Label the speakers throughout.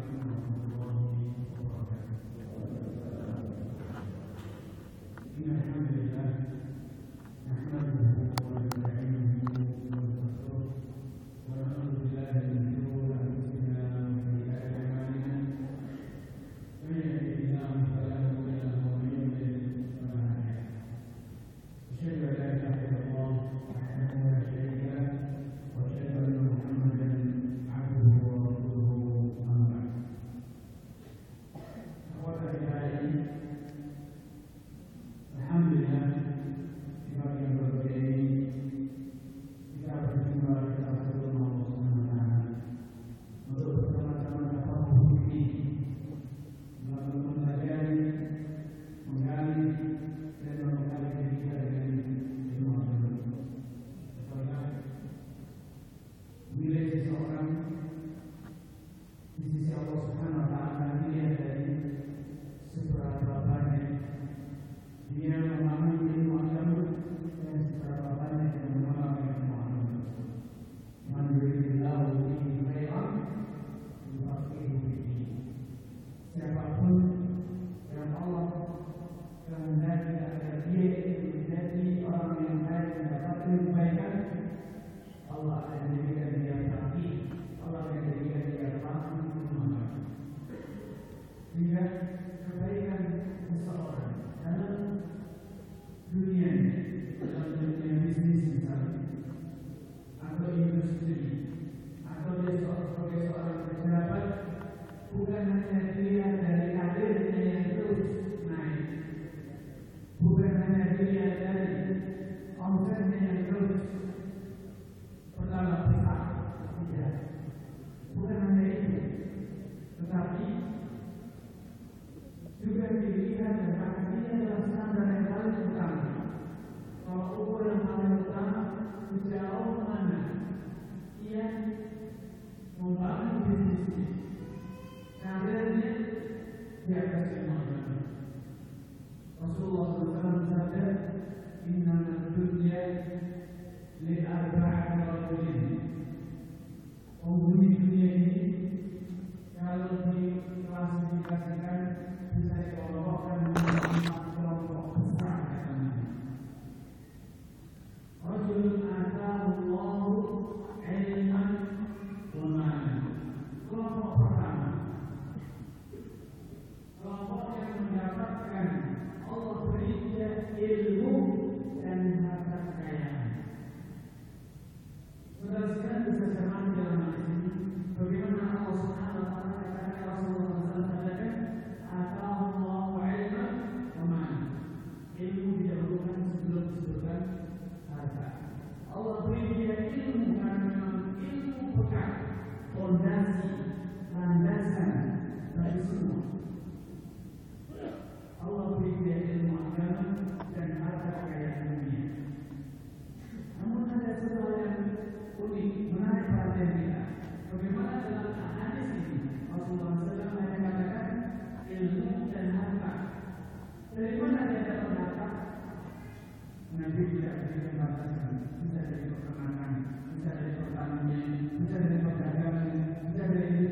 Speaker 1: Bisa dari pertanian, bisa dari perdagangan, bisa dari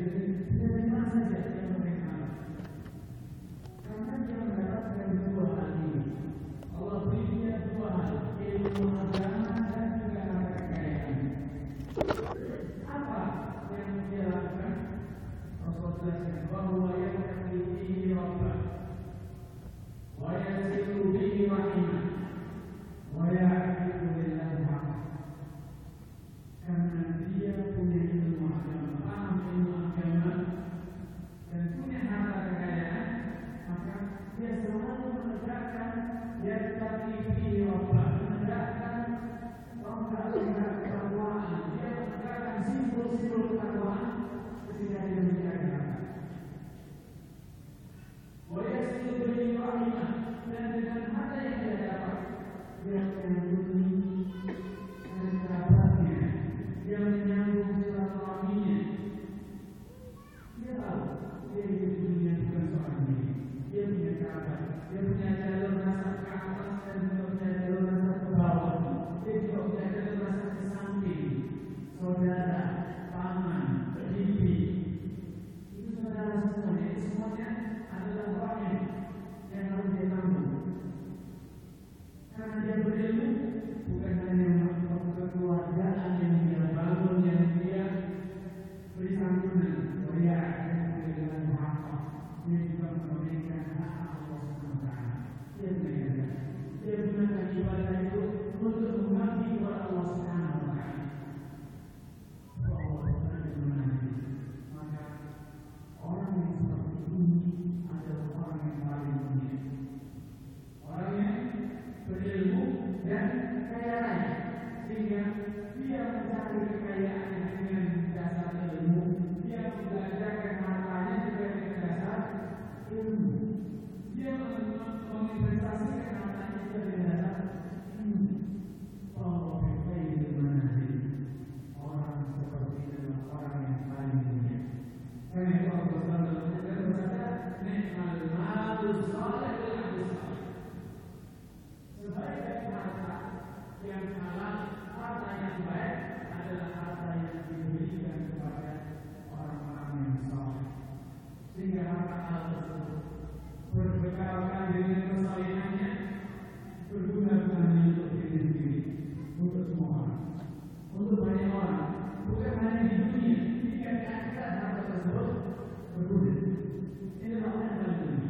Speaker 1: memberikan hak Allah SWT. Dia menegakkan, dia gunakan ibadah itu untuk mengabdi kepada Allah SWT. Kalau Allah SWT menagih, maka orang yang seperti ini adalah orang yang paling mulia, orang yang berilmu dan kaya raya, sehingga dia mencari kekayaan dengan dasar ilmu, dia membelanjakan hartanya juga dengan dasar ilmu, dia menginvestasikan hartanya juga dengan dasar ilmu. Allah berkata menagih, orang seperti itu orang yang paling mulia. Karena itu Allah bersabda, "Ni'mal malu salih lil abdi salih." Sebaik-baik harta yang halal, harta yang baik adalah harta yang diberikan kepada orang-orang yang saleh. Sehingga harta halal tersebut berbekalkan dengan kesalehannya, berguna bukan untuk diri sendiri, untuk semua orang, untuk banyak orang, bukan hanya di dunia, jika di akhirat harta tersebut berguna. Ini adalah yang paling penting.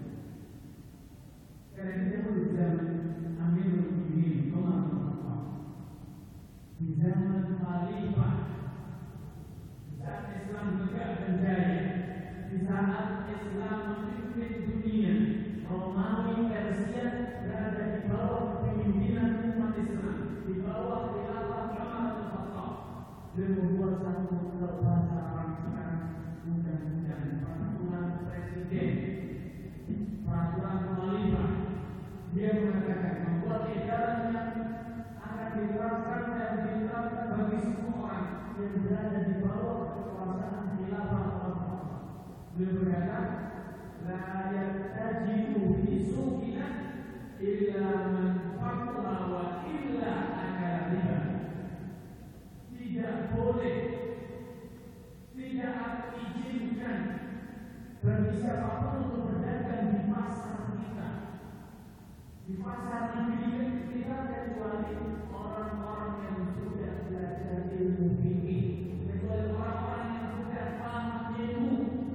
Speaker 1: Karena kita di zaman Amirul Mukminin Umar bin Khattab, di zaman Khalifah, saat Islam tegak dan jaya, di saat Islam memimpin dunia, Romawi Persia berada di bawah kepemimpinan umat Islam, di bawah khilafah Umar bin Khattab. Dia membuat satu bahasa orang sekarang undang-undang peraturan presiden, peraturan khalifah. Dia mengatakan membuat edaran yang akan diterapkan dan diterapkan bagi semua orang yang berada di bawah kekuasaan khilafah Umar. Dia berkata, "La yattajibu fi suqina illa man faqaha wa illa akala riba." Tidak boleh, tidak diizinkan bagi siapapun untuk berdagang di pasar kita, di pasar negeri kita, kecuali orang-orang yang sudah belajar ilmu fikih, kecuali orang-orang yang sudah paham ilmu.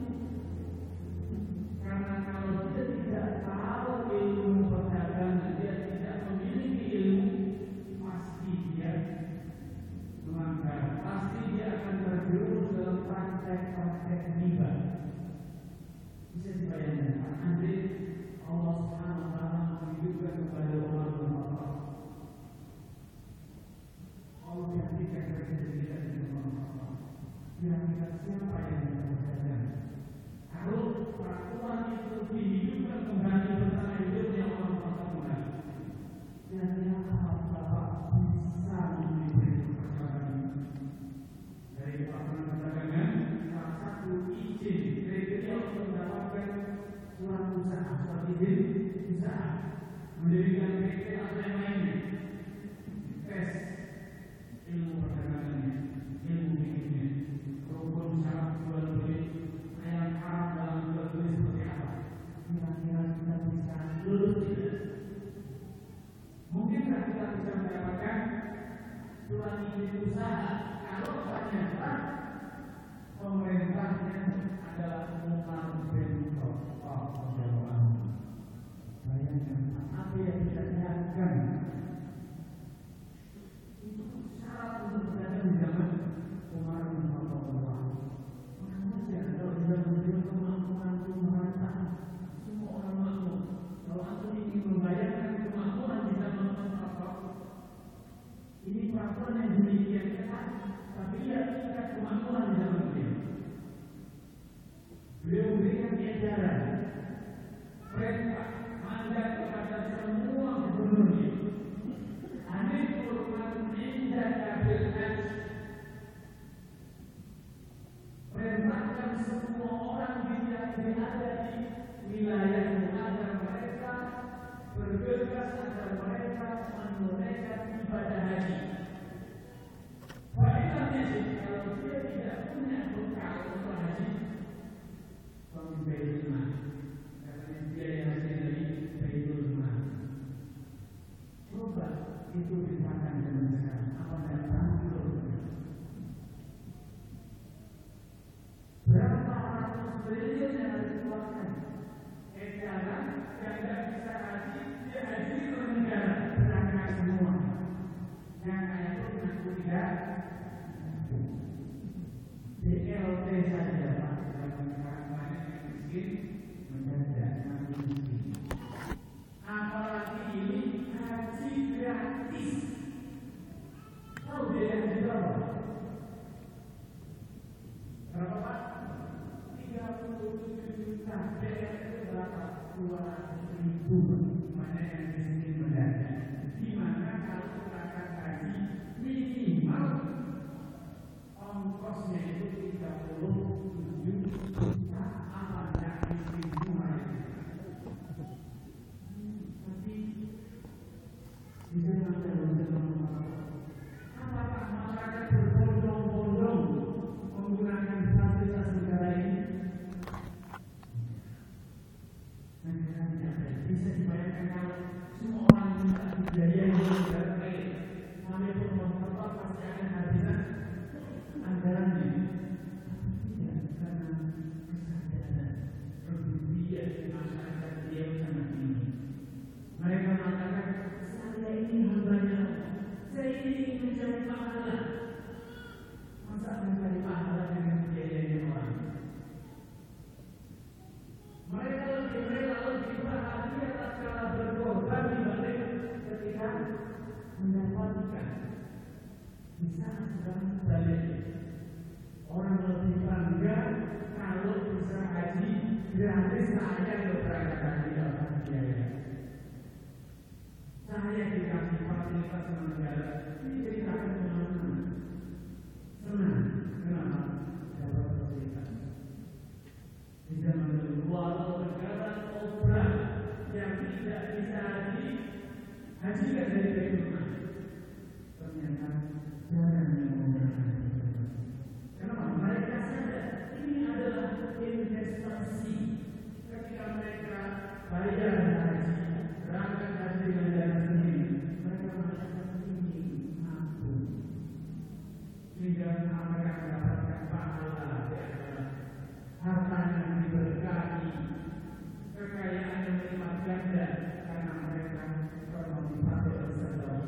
Speaker 1: Karena kalau dia tidak tahu ilmu perdagangan, dia tidak memiliki ilmu, pasti dia melanggar, pasti dia akan terjerumus dalam praktek-praktek riba. Bisa dibayangkan, andai Allah Subhanahu wa Ta'ala menunjukkan kepada Umar bin Khattab, Allah gantikan presiden kita dengan Umar bin Khattab. Kira-kira siapa yang akan berdagang? Kalau peraturan itu dihidupkan kembali bersama hidupnya Umar bin Khattab kembali, kira-kira apa Bapak bisa memberi perkara ini? Dari peraturan perdagangan, salah satu izin kriteria untuk mendapatkan surat usaha, surat izin usaha, mendirikan PT atau yang lainnya, tes ilmu perdagangannya, ilmu fikihnya, rukun syarat jual beli, yang haram dalam jual beli seperti apa. Kira-kira kita bisa lulus tidak? Mungkinkah kita bisa mendapatkan surat izin usaha kalau ternyata pemerintahnya adalah Umar bin Khattab? Bayangkan apa yang kita lihatkan. Itu syarat untuk berada di zaman Umar bin Khattab. Mana saja kalau di zaman beliau kemakmuran pemerintah, semua orang makmur. Kalau aku ingin membayangkan kemakmuran di zaman Umar bin Khattab, ini peraturan yang demikian ketat, tapi lihat tingkat kemakmuran di zaman beliau. Beliau memberikan edaran, perintah, mandat kepada semua gubernurnya. Anifur man indaka bil hajj. Perintahkan semua orang yang berada di wilayahmu agar mereka bergegas, agar mereka menunaikan ibadah haji. Faedahnya sih, kalau dia tidak punya bekal untuk haji, Baitul Mal, karena dia yang haji dari Baitul Mal. Coba itu dipandang dengan sekarang, apa datang itu? Berapa ratus triliun yang harus dikeluarkan formalitas negara ini jadi akan kemana-mana. Senang, kenapa? Dapat fasilitas. Di zaman dulu walau negara obrak yang tidak bisa dihajikan dari rumah, ternyata jarang yang menggunakan. Kenapa? Mereka sadar ini adalah investasi. Ketika mereka bayar haji, berangkat haji dengan dana sendiri, mereka merasakan ini mampu. Sehingga mereka mendapatkan pahala di akhirat. Harta yang diberkati, kekayaan yang berlipat ganda karena mereka termotivasi oleh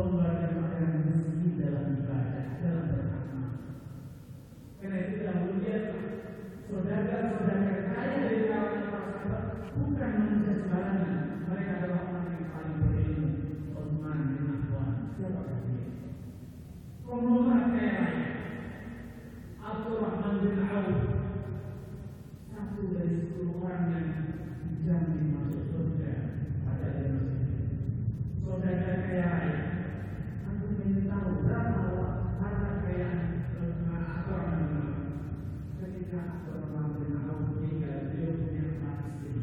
Speaker 1: lomba dan makanan miskin dalam ibadah, dalam beramal. Karena itu dahulu saudara-saudara kaya dari kalangan para sahabat bukan manusia sembarangan. Mereka adalah orang yang paling berilmu. Utsman bin Affan, siapakah dia? Konglomerat kaya raya. Abdurrahman bin Auf, satu dari 10 orang yang dijamin masuk surga pada hari ini. Saudara kaya raya, aku ingin tahu berapa harta kekayaan Abdurrahman bin Auf. Ketika Abdurrahman bin Auf meninggal, beliau punya 4 istri.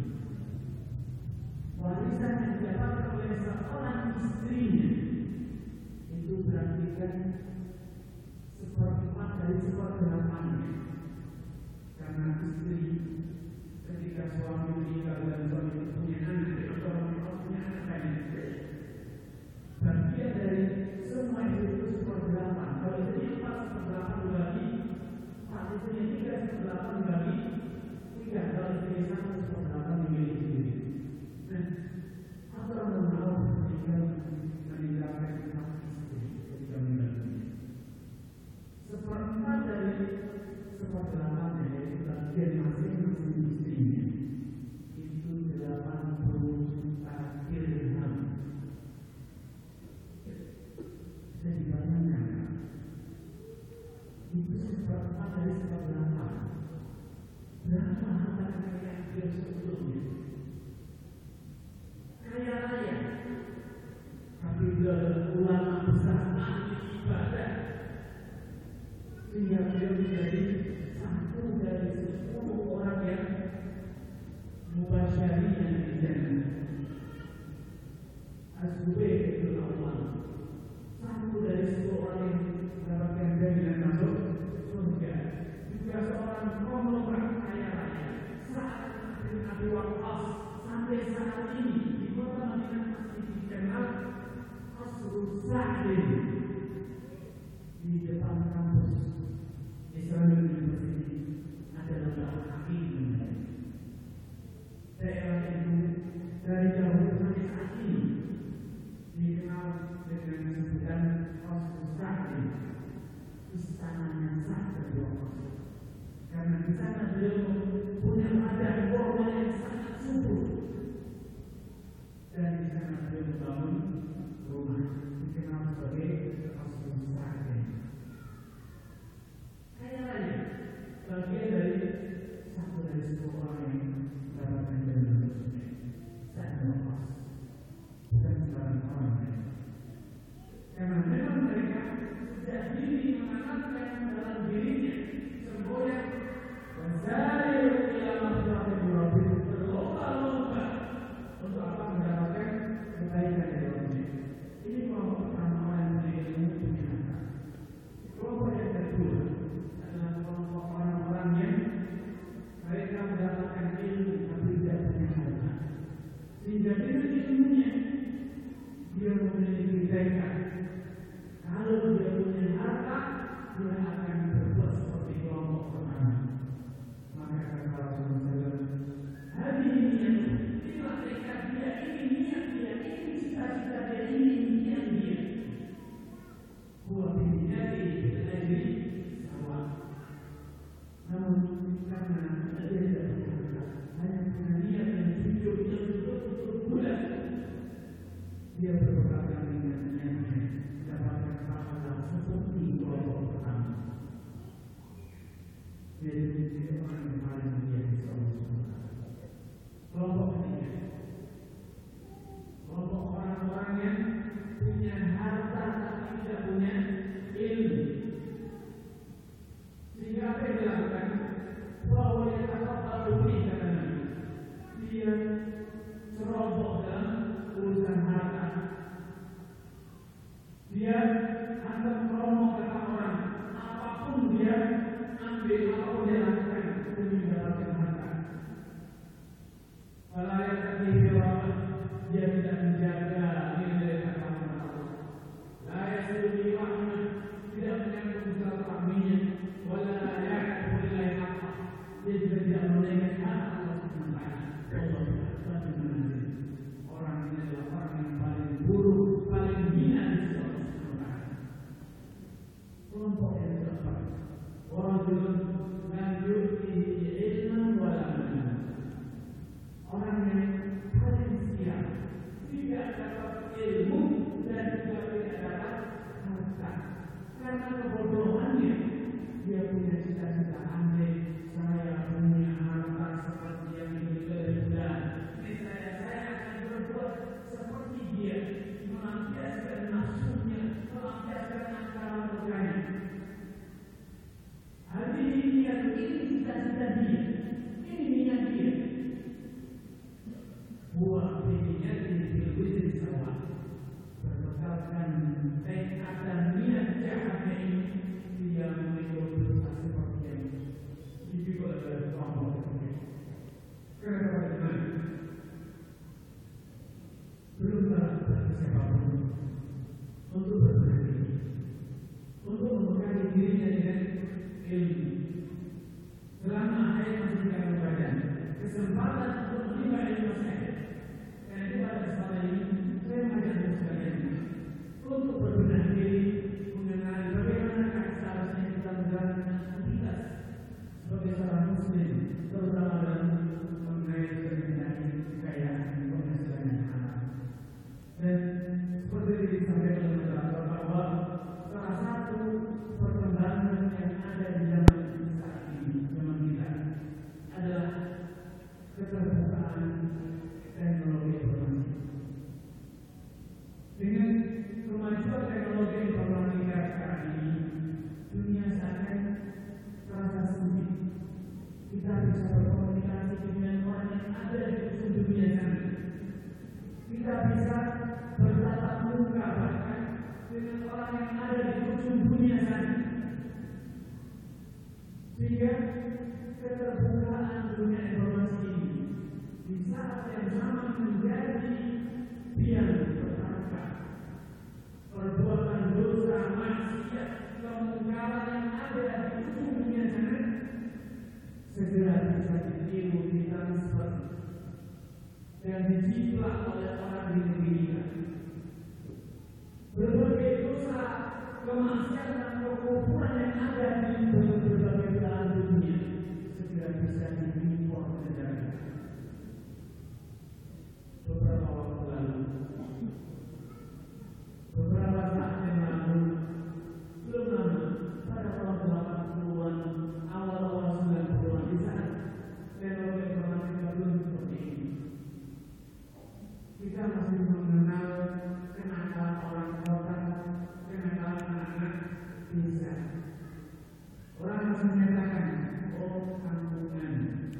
Speaker 1: Warisan yang didapatkan oleh seorang istrinya itu berarti kan seperempat dari 1/8-nya. Karena istri ketika suami meninggal dan suami punya anak, atau punya anak banyak, bagian dari semua itu 1/8. Kalau jadi 4/8 dibagi 4 itu yang 3/8 dibagi 3. Kalau jadi 1/8 dimiliki sendiri. Nah, Abdurrahman bin Auf meninggalkan 4 istri ketika meninggal dunia. Seperempat dari 1/8-nya, yaitu bagian masing-masing istrinya, itu 80 juta dirham. Bisa dibayangkan, itu seperempat dari 1/8. Berapa harta kekayaan dia sebelumnya? Kaya raya, tapi dia ulama besar, ahli ibadah. Sehingga beliau menjadi satu dari 10 orang yang mubasysyirina bil jannah. Az-Zubair bin Awwam, satu dari 10 orang yang mendapatkan jaminan masuk surga. Juga seorang konglomerat kaya raya, Sa'ad bin Abi Waqqas, sampai saat ini di kota Madinah masih dikenal Qasrul Sa'din di depan kampus Islamic University adalah daerah hakim. Daerah itu dari dahulu sampai saat ini dikenal dengan sebutan Qasrul Sa'din, istananya Sa'ad bin Waqqas. Karena di sana beliau punya ladang kurma yang sangat subur, dan di sana beliau membangun rumah dikenal sebagai Qasrul Sa'din. Kaya raya, bagian dari satu dari 10 orang yang mendapatkan jaminan surga. Sa'ad bin Waqqas bukan sembarang orang, karena memang mereka sudah diri menanamkan dalam dirinya semboyan wasari'u ila maghfiratin min rabbikum, berlomba-lomba untuk apa? Mendapatkan kebaikan dari Allah. Ini kelompok pertama orang yang punya ilmu, punya harta. Kelompok yang kedua adalah kelompok orang-orang yang mereka mendapatkan ilmu tapi tidak punya harta, sehingga dengan ilmunya dia memiliki tekad. Kalau dia punya harta, dia akan berbuat seperti kelompok pertama. Maka kata Rasulullah, hadhihi niat, inilah tekad dia, ini niat dia, ini cita-cita dia, ini impian dia. Huwa binniyati bil ajri sawa. Namun karena dia tidak punya harta, hanya punya niat yang jujur, yang betul-betul bulat, dia berpegang dengan niatnya, mendapatkan pahala seperti kelompok pertama. Jadi orang yang paling mulia di Allah. Kelompok ketiga, kelompok orang-orang yang punya harta tapi tidak punya ilmu. Sehingga apa yang dilakukan? Bahwa dia tak boleh karena dia ceroboh dalam urusan harta. Dia anggap promo kata orang, apapun dia ambil, apapun dia lakukan demi mendapatkan harta. ada niat jahatnya ini, dia mengikut dosa seperti yang dipikul oleh kelompok tersebut. Kenapa bagaimana? Belum bagi siapapun untuk berberhenti, untuk membekali dirinya dengan ilmu. Selama saya masih di dalam badan, kesempatan untuk menimba ilmu saya. Karena itu pada kesempatan ini saya mengajak sekalian untuk berbenah diri, mengenali bagaimana seharusnya kita menjalankan aktivitas sebagai seorang muslim, terutama dalam mengenai kekayaan penghasilan yang halal. Dan seperti yang disampaikan oleh Bapak bahwa salah satu perkembangan yang ada di zaman saat ini, zaman kita, adalah keterbukaan teknologi informasi. Dengan kemajuan teknologi informasi sekarang ini, dunia seakan terasa sempit. Kita bisa berkomunikasi dengan orang yang ada di ujung dunia sana. Kita bisa bertatap muka bahkan dengan orang yang ada di ujung dunia sana. Sehingga keterbukaan dunia informasi ini di saat yang sama menjadi biang petaka perbuatan dosa, maksiat, kemungkaran yang ada di ujung dunia sana segera bisa ditiru, ditransfer dan dijiplak oleh orang di negeri kita. Berbagai dosa, kemaksiatan, kekufuran yang ada di berbagai belahan dunia segera bisa diimpor ke negara kita. Beberapa waktu lalu, beberapa saat yang lalu, belum lama, pada tahun 80-an, awal-awal 90-an, di saat teknologi informatika belum seperti ini, kita masih mengenal kenakalan orang kota, kenakalan anak-anak desa. Orang masih menyatakan, oh kampungan,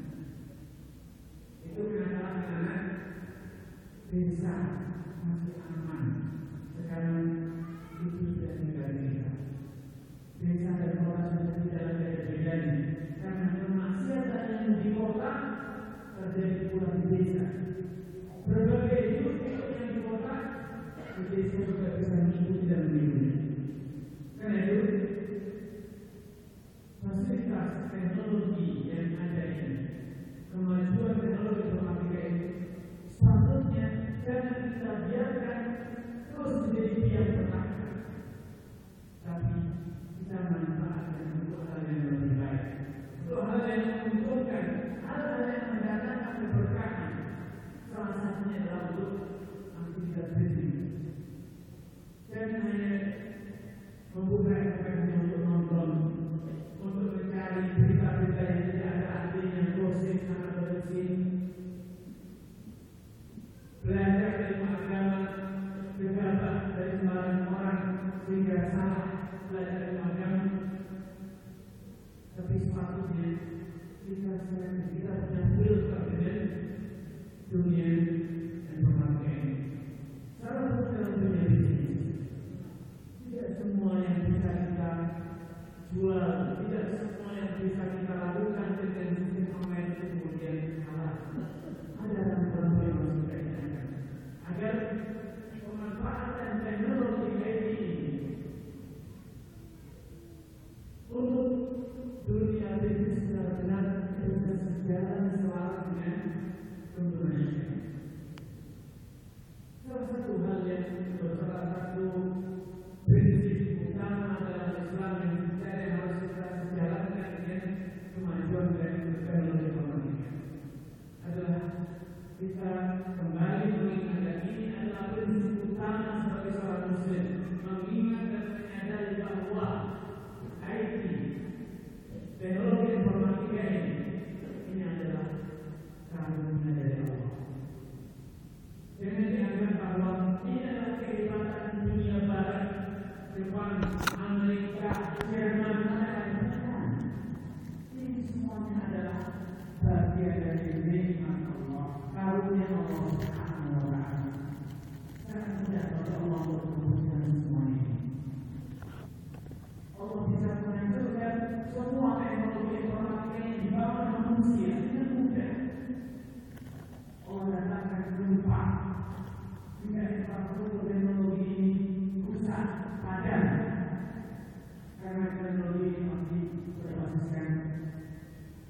Speaker 1: itu kenakalan anak desa masih aman. Sekarang itu sudah tinggal kita. Desa dan kota sudah tidak ada bedanya. Karena kemaksiatan yang di kota terjadi pula di desa. Berbagai hidup yang di kota, di desa juga bisa mengikuti dan menirunya. Karena itu, fasilitas teknologi yang ada ini, kemajuan teknologi informatika ini, sepatutnya jangan kita biarkan terus menjadi biang petaka, tapi kita manfaatkan untuk hal yang lebih baik, untuk hal yang menguntungkan, hal-hal yang mendatangkan keberkahan. Salah satunya adalah untuk aktivitas bisnis. Jangan hanya membuka internet untuk nonton, untuk mencari berita-berita yang tidak ada artinya, gosip sangat berisi. Belajar ilmu agama, gegabah dari sembarang orang sehingga salah belajar ilmu agama. Tapi sepatutnya kita punya filter dengan dunia informatika ini. Salah satu dalam dunia bisnis, tidak semua yang bisa kita jual, tidak semua yang bisa kita lakukan dengan sistem online itu kemudian halal. Ada aturan yang harus kita ingatkan agar pemanfaatan teknologi ini untuk dunia bisnis benar-benar bisa sejalan selaras dengan tuntunannya. Salah satu hal yang salah satu prinsip utama dalam Islam yang harus kita sejalankan dengan kemajuan teknologi informatika adalah kita kembali mengingat ini adalah prinsip utama sebagai seorang muslim, mengingat dan menyadari bahwa IT, teknologi informatika ini adalah karunia dari Allah. Jangan dianggap bahwa ini adalah kehebatan dunia barat, Jepang, Amerika, Jerman, ini semuanya adalah bagian dari nikmat Allah, karunia Allah Subhanahu wa Ta'ala. Sangat mudah bagi Allah untuk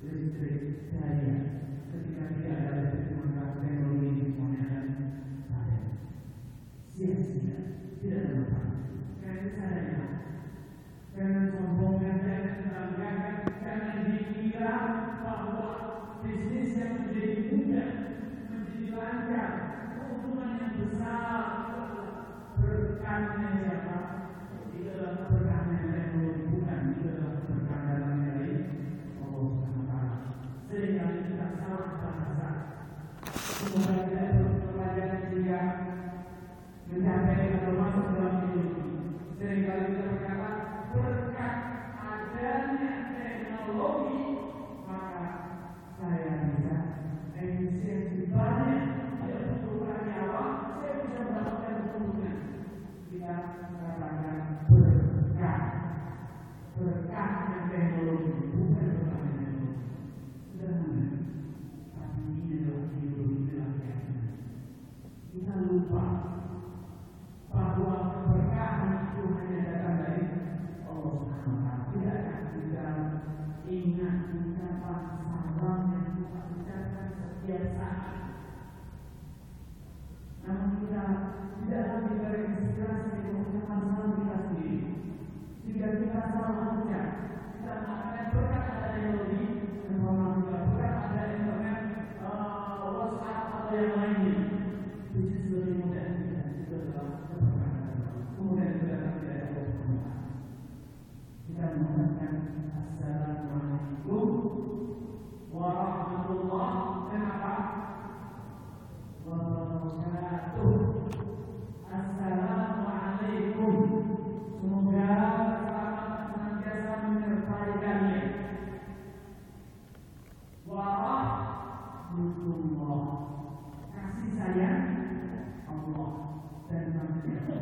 Speaker 1: listrik daya. Ketika tidak ada listrik maka teknologi ini semuanya akan padam. Sia-sia, tidak ada manfaat. Karena saya jangan sombongkan, jangan banggakan, jangan dikira bahwa bisnis yang menjadi mudah, menjadi lancar, keuntungan yang besar, berkahnya siapa? Itu adalah berkahnya teknologi, bukan itu adalah berkah dari Allah Subhanahu wa Ta'ala. Sehingga kita salah bahasa. Semoga kita berpelajaran sehingga mencapai atau masuk dalam hidup ini. Sehingga kita berkata berkat adanya teknologi maka saya bisa efisiensi banyak, tidak butuh nyawa, saya bisa mendapatkan keuntungan. Kita katakan berkah yang teknologi, bukan berkah teknologi. Sederhana, tapi ini adalah hidup, ini adalah keyakinan. Kita lupa bahwa keberkahan itu hanya datang dari Allah Subhanahu wa Ta'ala. Tidakkah kita ingat ucapan salam yang kita ucapkan setiap saat? Namun kita tidak lagi terinspirasi dengan ucapan salam kita sendiri. Jika kita salah ucap, kita mengatakan berkat ada teknologi, informasi berkat ada internet, WhatsApp atau yang lainnya. Itu lebih mudah. Itu adalah kemudian kita tidak ada Allah. Kita mengatakan Assalamualaikum warahmatullahi wabarakatuh. Assalamualaikum. Semoga keselamatan senantiasa menyertai kalian. Warahmatullah, kasih sayang Allah dan manusia.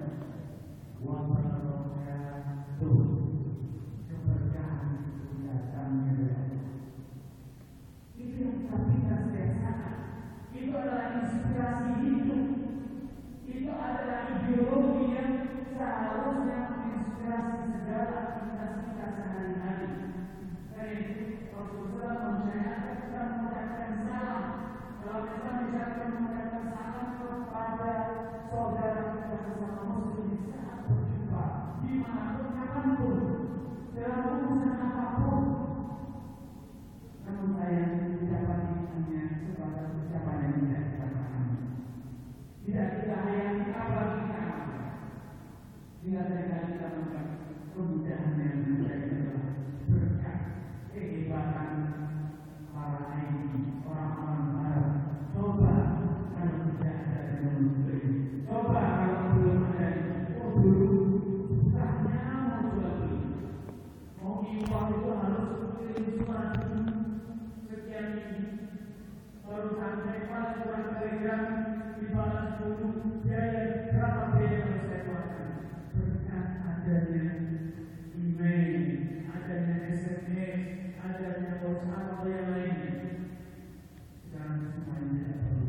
Speaker 1: Wabarakatuh, keberkahan itu datangnya dari Allah. Itu yang kita pinta setiap saat. Itu adalah inspirasi hidup. Itu adalah ideologi yang seharusnya menginspirasi segala aktivitas kita sehari-hari. Baik, Rasulullah mensyariatkan kita mengucapkan salam. Kalau kita bisa mengucapkan salam kepada saudara kita sesama muslim di saat berjumpa, dimanapun, kapanpun, dalam urusan apapun. Namun saya tidak hanya kepada ucapan yang tidak kita pahami. Tidak kita hayati apalagi kita amalkan. Sehingga seringkali kita mendapat kemudahan yang menjadi berkah kehebatan para IT, orang-orang barat. Coba kalau tidak ada teknologi ini. Coba kalau belum ada ini. Oh dulu susahnya mau jual beli. Mau impor itu harus kirim surat sekian ini. Baru sampai pas surat telegram dibalas dulu biaya berapa biaya yang saya keluarkan. Berkat adanya email, adanya SMS, adanya WhatsApp atau yang lainnya. Dan semuanya tidak perlu.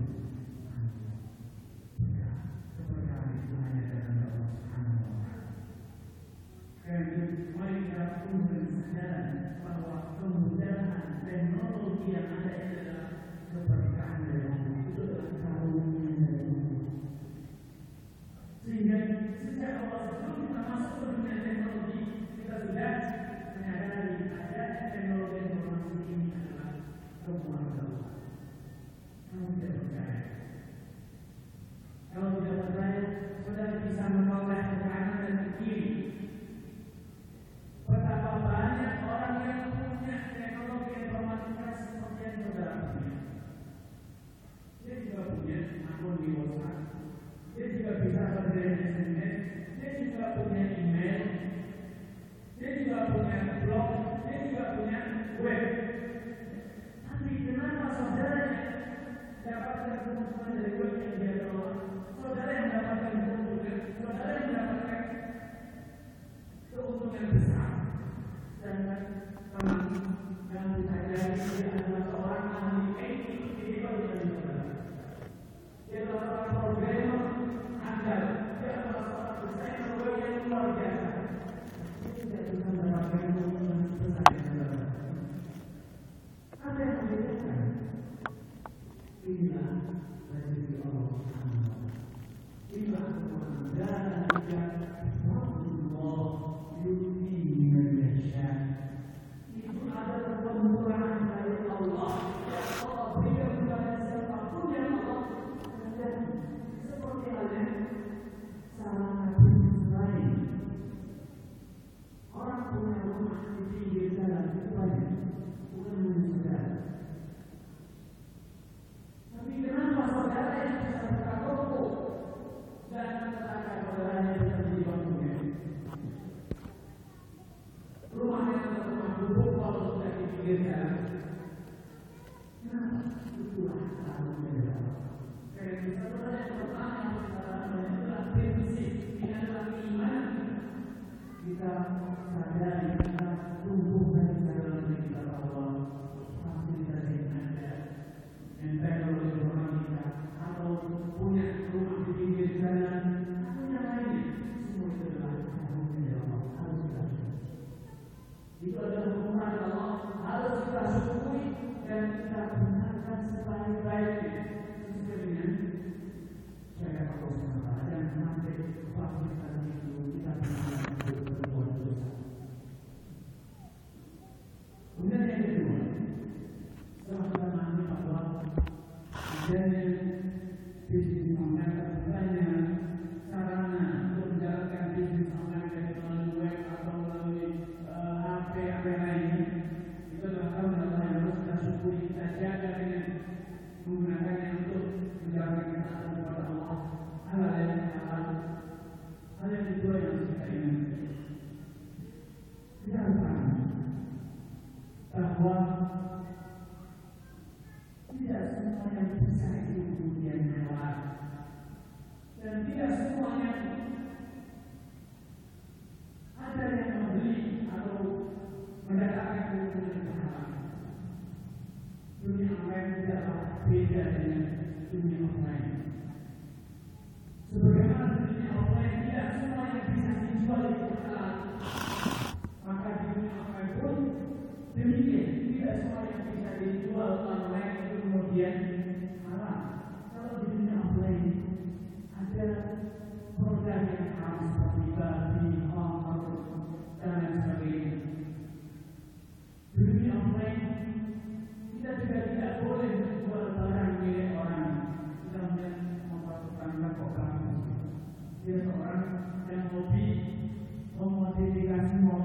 Speaker 1: Keberkahan itu hanya dari Allah Subhanahu wa Ta'ala. Karena mari kita kumpulkan kesadaran bahwa kemudahan teknologi yang ada itu adalah keberkahan dari Allah. Itu adalah karunia dari Allah. Sehingga sejak Allah sebelum kita masuk ke dunia teknologi, kita sudah menyadari ada teknologi informasi ini adalah kemudahan Allah. Kalau tidak percaya, saudara bisa menoleh ke kanan dan ke kiri. Betapa banyak orang yang punya teknologi informatika seperti yang saudara punya. Dia juga punya akun di WhatsApp, dia juga bisa berkirim SMS, dia juga punya email, dia juga punya blog, dia juga punya web. Tapi kenapa saudara dapatkan keuntungan dari web yang dia kelola? Saudara yang dapatkan keuntungan, saudara yang mendapatkan keuntungan besar. Dan teman yang kita jadi dia adalah seorang ahli IT, dia adalah seorang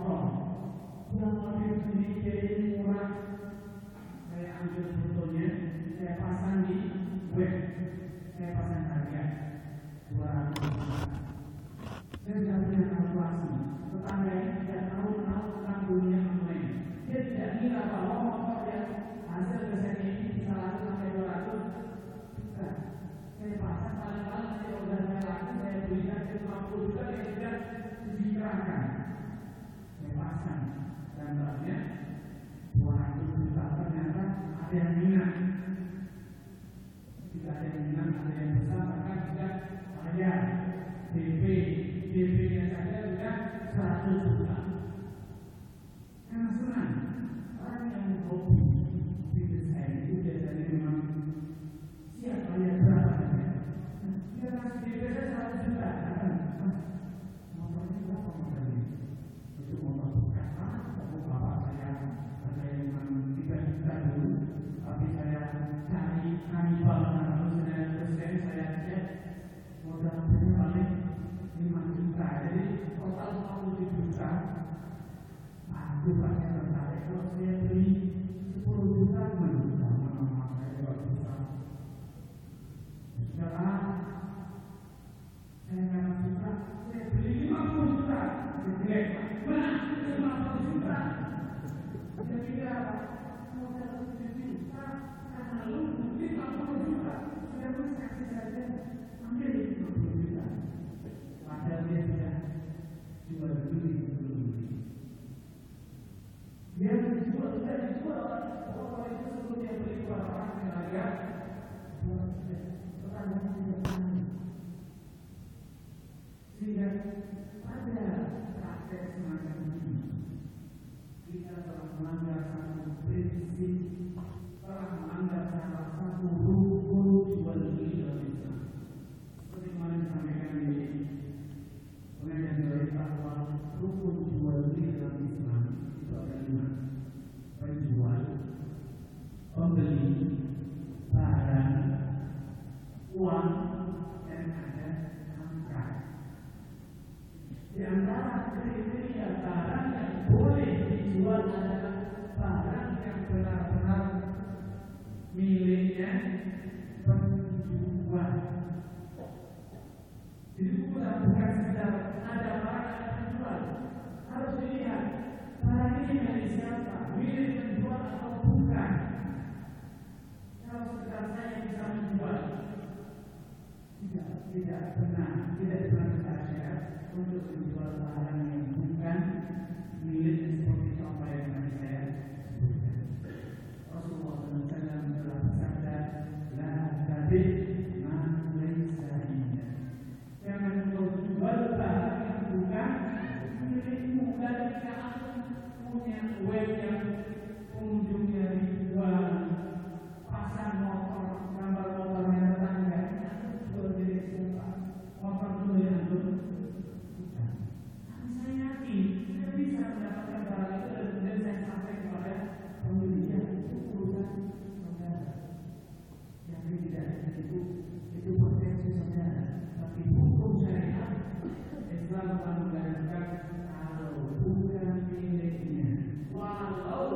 Speaker 1: motor. Pulang mobil sendiri murah. Saya ambil fotonya, saya pasang di web. Saya pasang harga 200 juta. Saya sudah punya kalkulasi. Tetangga ini tidak tahu tentang dunia online. Dia tidak kira bahwa motor yang hasil desain ini bisa laku sampai 200 juta. Saya pasang paling-paling nanti kalau sudah saya laku, saya belikan 50 juta, dia sudah dikerahkan. Saya pasang gambarnya 200 juta, ternyata ada yang minat. Tidak ada yang minat, ada yang besar, maka sudah bayar DP-nya saja sudah 100 juta. Karena senang, orang yang hobi desain itu biasanya memang siap bayar berapa saja. Dia kasih DP saya 100 juta, motornya berapa motornya? Itu motor bekas, bapak saya memang 3 juta dulu, tapi saya cari kanibal, terus saya cek modal paling 5 juta, jadi total 40 juta. Aku pakai tertarik kalau saya beli 10 juta, mana saya juga bisa. Sekarang saya nggak suka, saya beli 50 juta, jelek. Mana 50 juta? Saya kira modal 7 juta, karena lu beli 50 juta, sudah kasih saja, ambil 50 juta. Padahal dia sudah jual beli sebelum beli. Dia dijual, sudah dijual. Kalau itu sebelum dia beli kepada orang yang harga, tetangga tidak tahu. Sehingga ada praktek semacam ini. Kita telah melanggar satu prinsip, telah melanggar salah satu rukun jual beli dalam Islam. Seperti kemarin disampaikan di pengajian dari bahwa rukun jual beli dalam Islam itu ada 5: penjual, pembeli, barang, uang, dan ada angka. Di antara kriteria barang yang boleh dijual adalah barang yang benar-benar miliknya penjual. Jadi bukan sekedar ada barang yang dijual, harus dilihat barang ini milik siapa, milik penjual atau bukan. Kalau sekedar saya bisa menjual, tidak benar, tidak benar syariat untuk menjual barang yang bukan milik seperti apa yang tadi saya sebutkan. Rasulullah SAW telah bersabda, la tabi' ma laysa indak. Jangan kau jual barang yang bukan milikmu. Dan jika aku punya web yang pengunjungnya ribuan, pasang motor, gambar motornya tetangga, aku jual milik siapa? Motor itu milik aku? Bukan. Tapi saya yakin saya bisa mendapatkan barang itu dan kemudian saya sampai kepada pembelinya. Itu urusan saudara. Yang tidak itu potensi saudara. Tapi hukum syariat Islam telah mengatakan kalau bukan miliknya, walau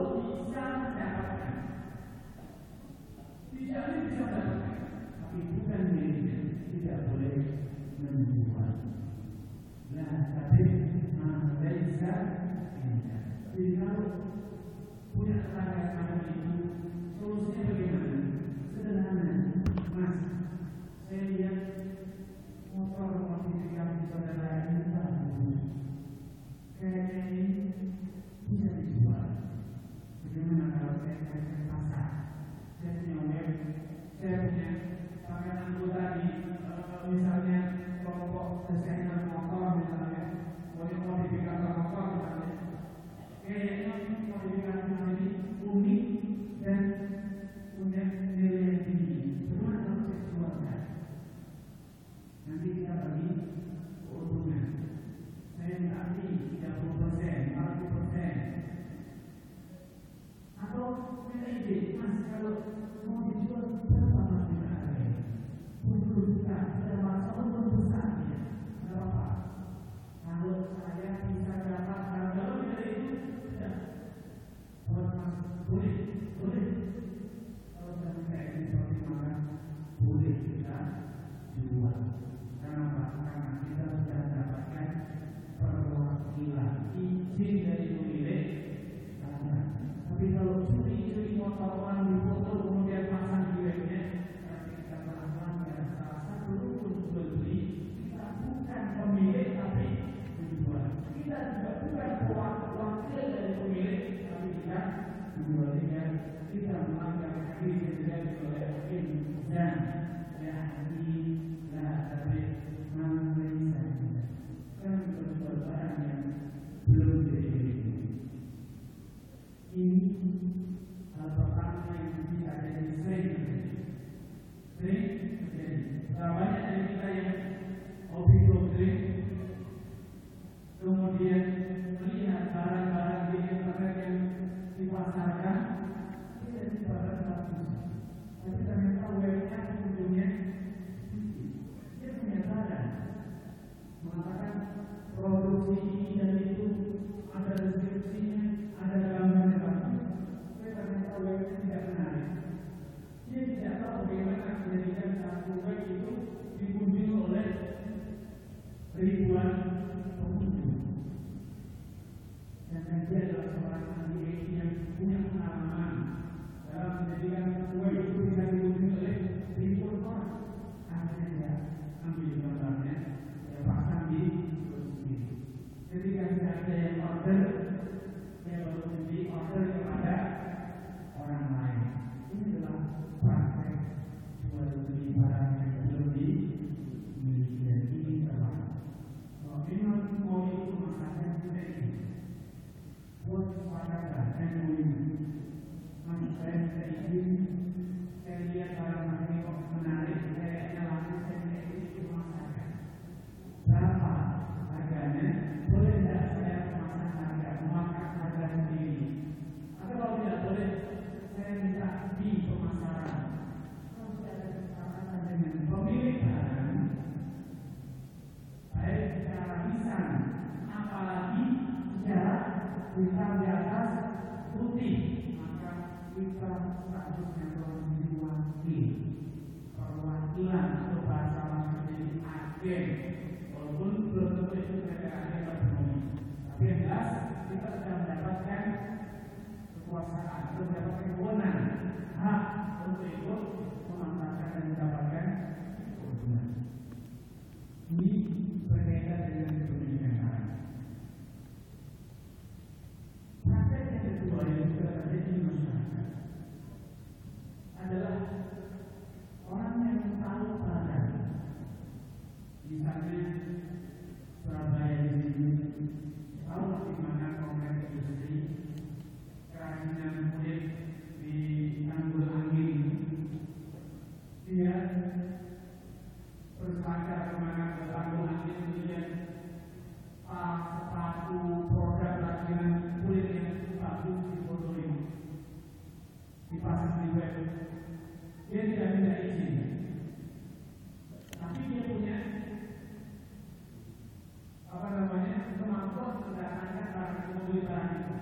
Speaker 1: ambil gambarnya, saya pasang di kursi. Ketika sudah ada yang order, saya baru nanti order kepada orang lain. Ini adalah praktek jual beli barang yang belum dimiliki dan ini terlarang. Kalau memang mau itu masalahnya sudah ini, buat sepakatan dan mulia. Maka saya minta izin, saya lihat barang ini kok menarik, saya langsung saya minta izin ke rumah saya. Berapa harganya? Boleh tidak saya memasang harga, memakan harga sendiri? Atau kalau tidak boleh, saya minta di pemasaran. Kalau tidak ada kesepakatan dengan pemilik barang, baik secara lisan, apalagi secara hitam di atas putih, maka kita statusnya telah diwakil perwakilan atau bahasa maksudnya agen, walaupun belum tentu itu mereka agen ekonomi, tapi yang jelas kita sudah mendapatkan kekuasaan atau mendapatkan kewenangan hak untuk ikut memanfaatkan dan mendapatkan keuntungan. Ini berbeda dengan kepemilikan barang. Praktek yang kedua yang sudah terjadi di masyarakat adalah orang yang tahu barang. Misalnya Surabaya di sini, tahu di mana kompleks industri kerajinan kulit di Tanggul Angin. Dia berselancar kemana ke Tanggul Angin, kemudian sepatu produk kerajinan kulit yang bagus difotoin, dipasang di web. Dia tidak minta izin, tapi dia punya kemampuan mendatangkan barang membeli barang itu.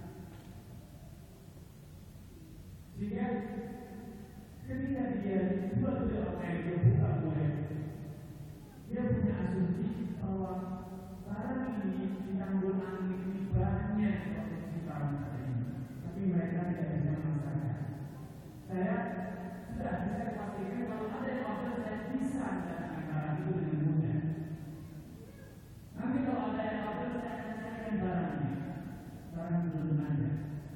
Speaker 1: Sehingga ketika dia jual beli online, dia buka web, dia punya asumsi bahwa barang ini di Tanggul Angin ini banyak produksi barang ini, tapi mereka tidak bisa memasarkan. Saya sudah bisa pastikan kalau ada yang order, saya bisa mendatangkan barang itu dengan mudah. Nanti kalau ada yang order, saya akan carikan barang ini, barang itu belum ada.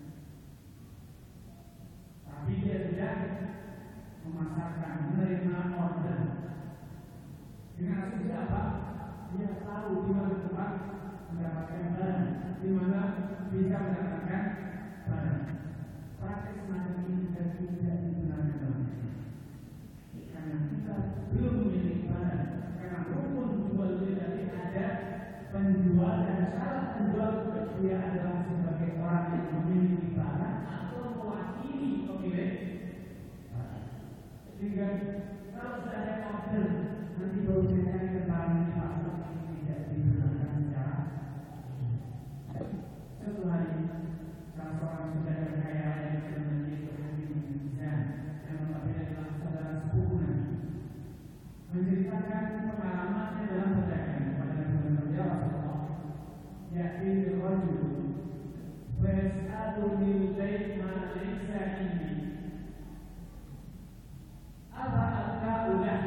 Speaker 1: Tapi dia tidak memasarkan, menerima order. Dengan asumsi apa? Dia tahu di mana tempat mendapatkan barang, di mana bisa mendapatkan barang. Praktek semacam ini juga tidak dibenarkan dalam Islam. Karena kita belum memiliki barang. Karena rukun jual beli tadi ada penjual dan syarat penjual dia adalah sebagai orang yang memiliki barang atau mewakili pemilik barang. Sehingga kalau sudah ada order, nanti baru saya cari barang ini masuk, ini tidak dibenarkan secara suatu hari. Salah seorang saudara kaya yang menjadi berhenti menginjak yang notabene adalah saudara sepupu Nabi, menceritakan pengalamannya dalam perdagangan kepada Nabi ya Rasulullah. Ya'ti rajul fas'aluni al-bayt ma laysa indi apa al-kaulah.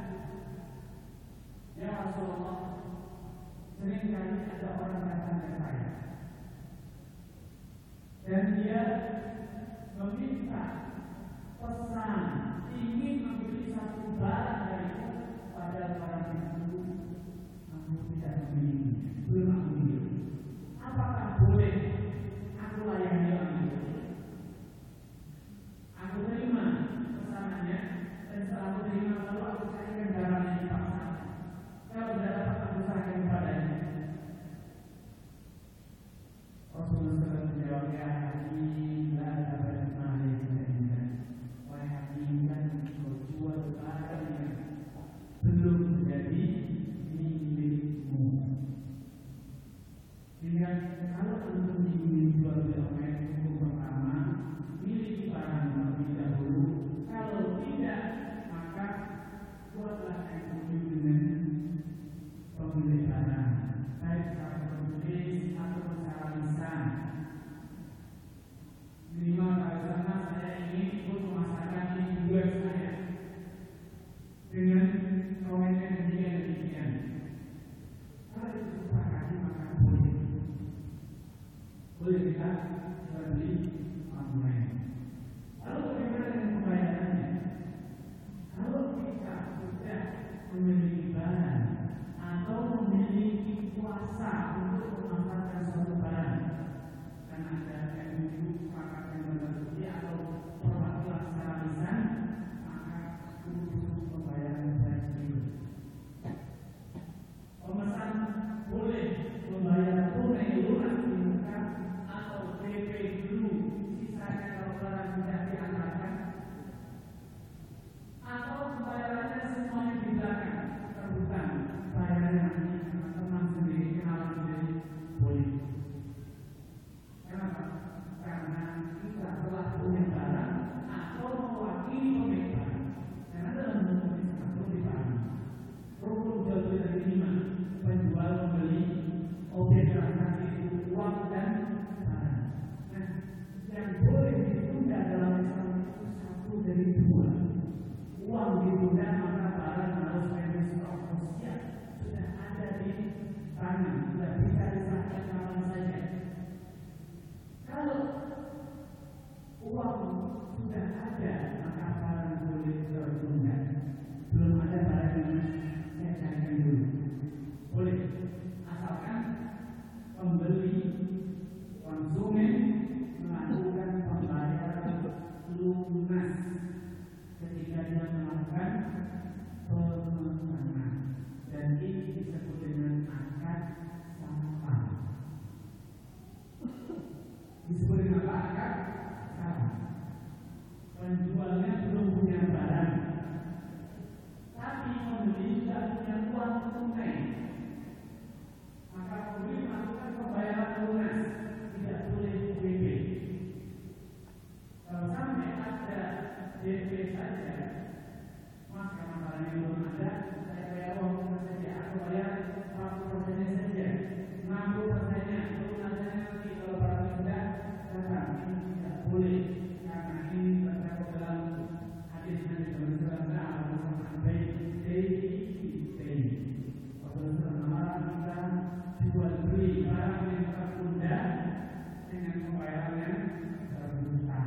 Speaker 1: Ya Rasulullah, seringkali ada orang datang ke saya dan dia meminta pesan, ingin membeli satu barang dariku, padahal barang itu aku tidak memiliki, belum aku miliki. Apakah boleh aku layani orang itu? Aku terima pesanannya, dan setelah aku terima lalu aku carikan barangnya di pasar. Kalau tidak dapat aku serahkan kepadanya. Rasulullah SAW menjawab, ya Hakim, la dapat ma'alih sehingga wahai Hakim, kan kau jual barang yang belum menjadi milikmu. Sehingga kalau untuk jual beli online, hukum pertama miliki barang terlebih dahulu. Kalau tidak, maka buatlah MOU dengan pemilik barang, baik secara tertulis ataupun secara lisan. Minimal kalau sana saya ingin ikut memasarkan ini di web saya dengan komentar yang memaksa untuk memanfaatkan suatu barang karena ada MOU sepakat yang terbukti atau perwakilan secara lisan, maka untuk pembayaran wajib. Pemesan boleh membayar tunai lunas di muka atau PP dulu, sisanya kalau barang tidak diantarkan, atau pembayarannya semuanya di belakang, terbukan bayarnya nanti teman sendiri, kenalan sendiri, boleh. Kenapa? Karena kita telah punya barang atau mewakili pemilik barang. Karena dalam hukum Islam perlu dipahami, rukun jual beli dari 5, penjual membeli objek transaksi itu uang dan barang. Nah, yang boleh ditunda dalam Islam itu 1 dari 2. Uang ditunda maka barang harus ready stock, siap, sudah ada di tangan, sudah bisa diserahkan kapan saja. Kalau uang sudah ada maka barang boleh tertunda. Belum ada barang yang saya carikan dulu, boleh, asalkan pembeli konsumen melakukan pembayaran lunas ketika dia melakukan pemesanan, dan ini disebut dengan akad safar. Disebut dengan apa? Akad safar. Penjualnya belum punya barang, tapi pembeli sudah punya uang tunai, maka pembeli melakukan pembayaran lunas, tidak boleh DP. Kalau sampai ada DP saja, maka barangnya belum ada, saya bayar uang saja, aku bayar 40% saja, 60%-nya, lunasannya nanti kalau barangnya sudah datang. Ini tidak boleh, karena ini terdapat dalam hadis Nabi SAW, jual beli barang yang tertunda dengan pembayaran yang berhutang.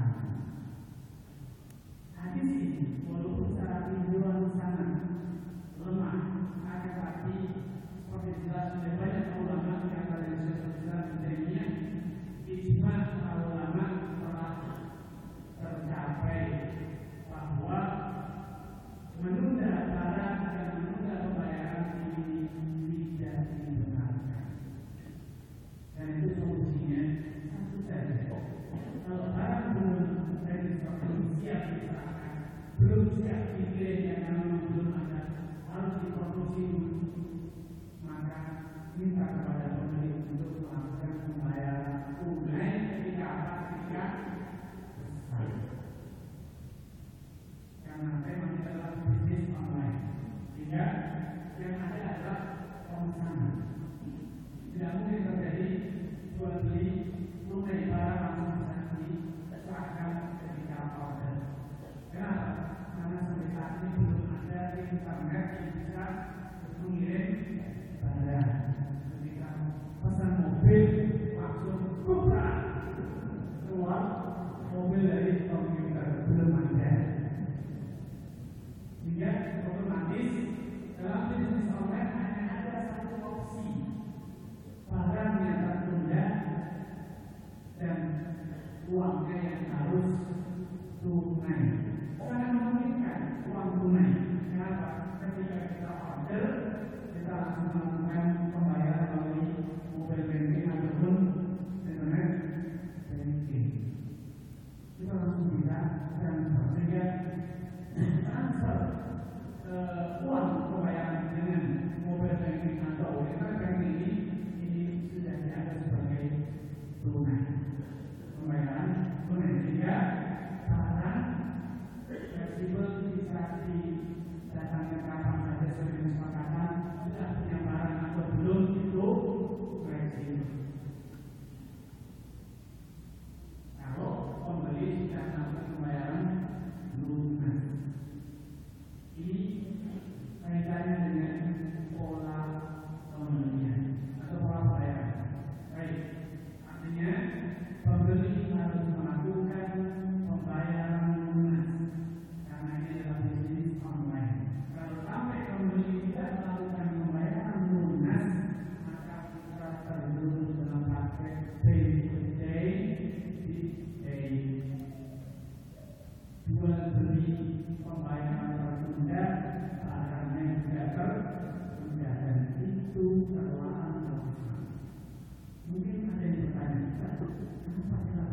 Speaker 1: Hadis ini walaupun secara tinjauan sangat lemah, akan tapi seperti dijelaskan oleh banyak ulama yang dari Islam dunia, ijma para ulama telah tercapai bahwa menunda barang dan menunda pembayaran ini tidak dibenarkan. Dan itu solusinya satu saja. Kalau barang belum siap diserahkan, belum siap dikirim, yang memang belum ada, harus diproduksi dulu, maka minta kepada pembeli untuk melakukan pembayaran tunai ketika apa? Ketika besar. Karena memang kita adalah bisnis online, sehingga yang ada adalah pemesanan. Tidak mungkin terjadi jual beli tunai barang langsung bisa diserahkan ketika order. Kenapa? Karena sampai saat ini belum ada internet yang bisa mengirim barang. Ketika pesan mobil langsung keluar mobil dari komputer, belum ada. Sehingga otomatis dalam bisnis online hanya ada satu opsi, barang yang tertunda dan uangnya yang harus tunai. Sangat memungkinkan uang tunai. Kenapa? Ketika kita order, kita langsung melakukan pembayaran melalui mobile banking atau itu kelolaan Al-Quran. Mungkin ada yang bertanya, kenapa hilang?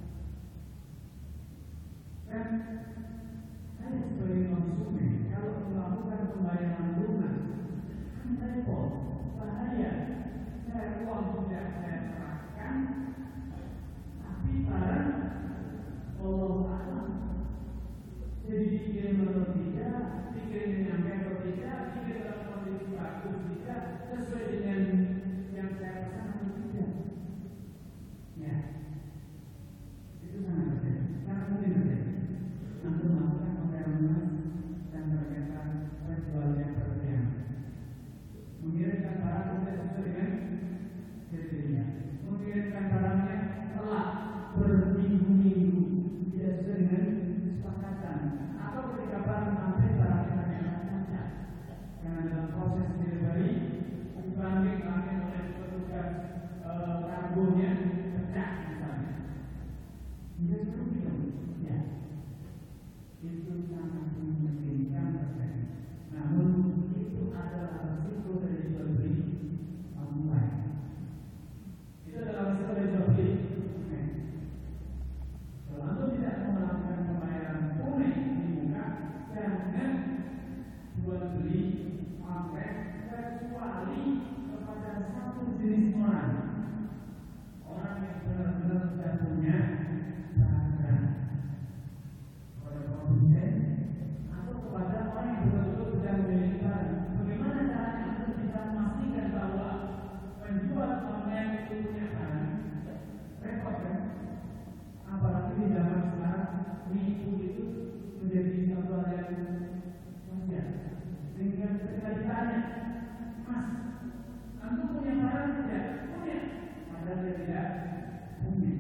Speaker 1: Kan saya sebagai konsumen, kalau melakukan pembayaran lunas, kan repot, bahaya. Saya uang sudah saya serahkan, tapi barang Allah alam. Jadi dikirim atau tidak, dikirim nyampe atau tidak, dikirim dalam kondisi bagus tidak, sesuai dengan yang saya pesan atau tidak. Ya, itu sangat terjadi. Sangat mungkin terjadi. Untuk melakukan pembayaran lunas dan ternyata penjualnya berlebihan. Mengirimkan barang tidak sesuai dengan kriteria. Mengirimkan barangnya telah berminggu-minggu tidak sesuai dengan kesepakatan. Atau ketika barang sampai barangnya ternyata cacat. Karena dalam proses delivery dibanding oleh petugas kargonya pecah misalnya. Menjadi rugi dong. Ya. Itu sangat memungkinkan terjadi. Namun itu adalah resiko dari jual beli online. Itu adalah resiko dari jual beli. Kalau Anda tidak melakukan pembayaran tunai di muka, jangan jual beli online kecuali kepada satu jenis orang. Orang yang benar-benar sudah punya barang. Atau kepada orang yang betul-betul sudah memiliki barang. Bagaimana caranya untuk bisa memastikan bahwa penjual online itu punya barang? Repot kan? Apalagi di zaman sekarang, nipu itu menjadi satu hal yang wajar. Sehingga ketika ditanya, Mas, Anda punya barang tidak? Punya. Padahal dia tidak punya.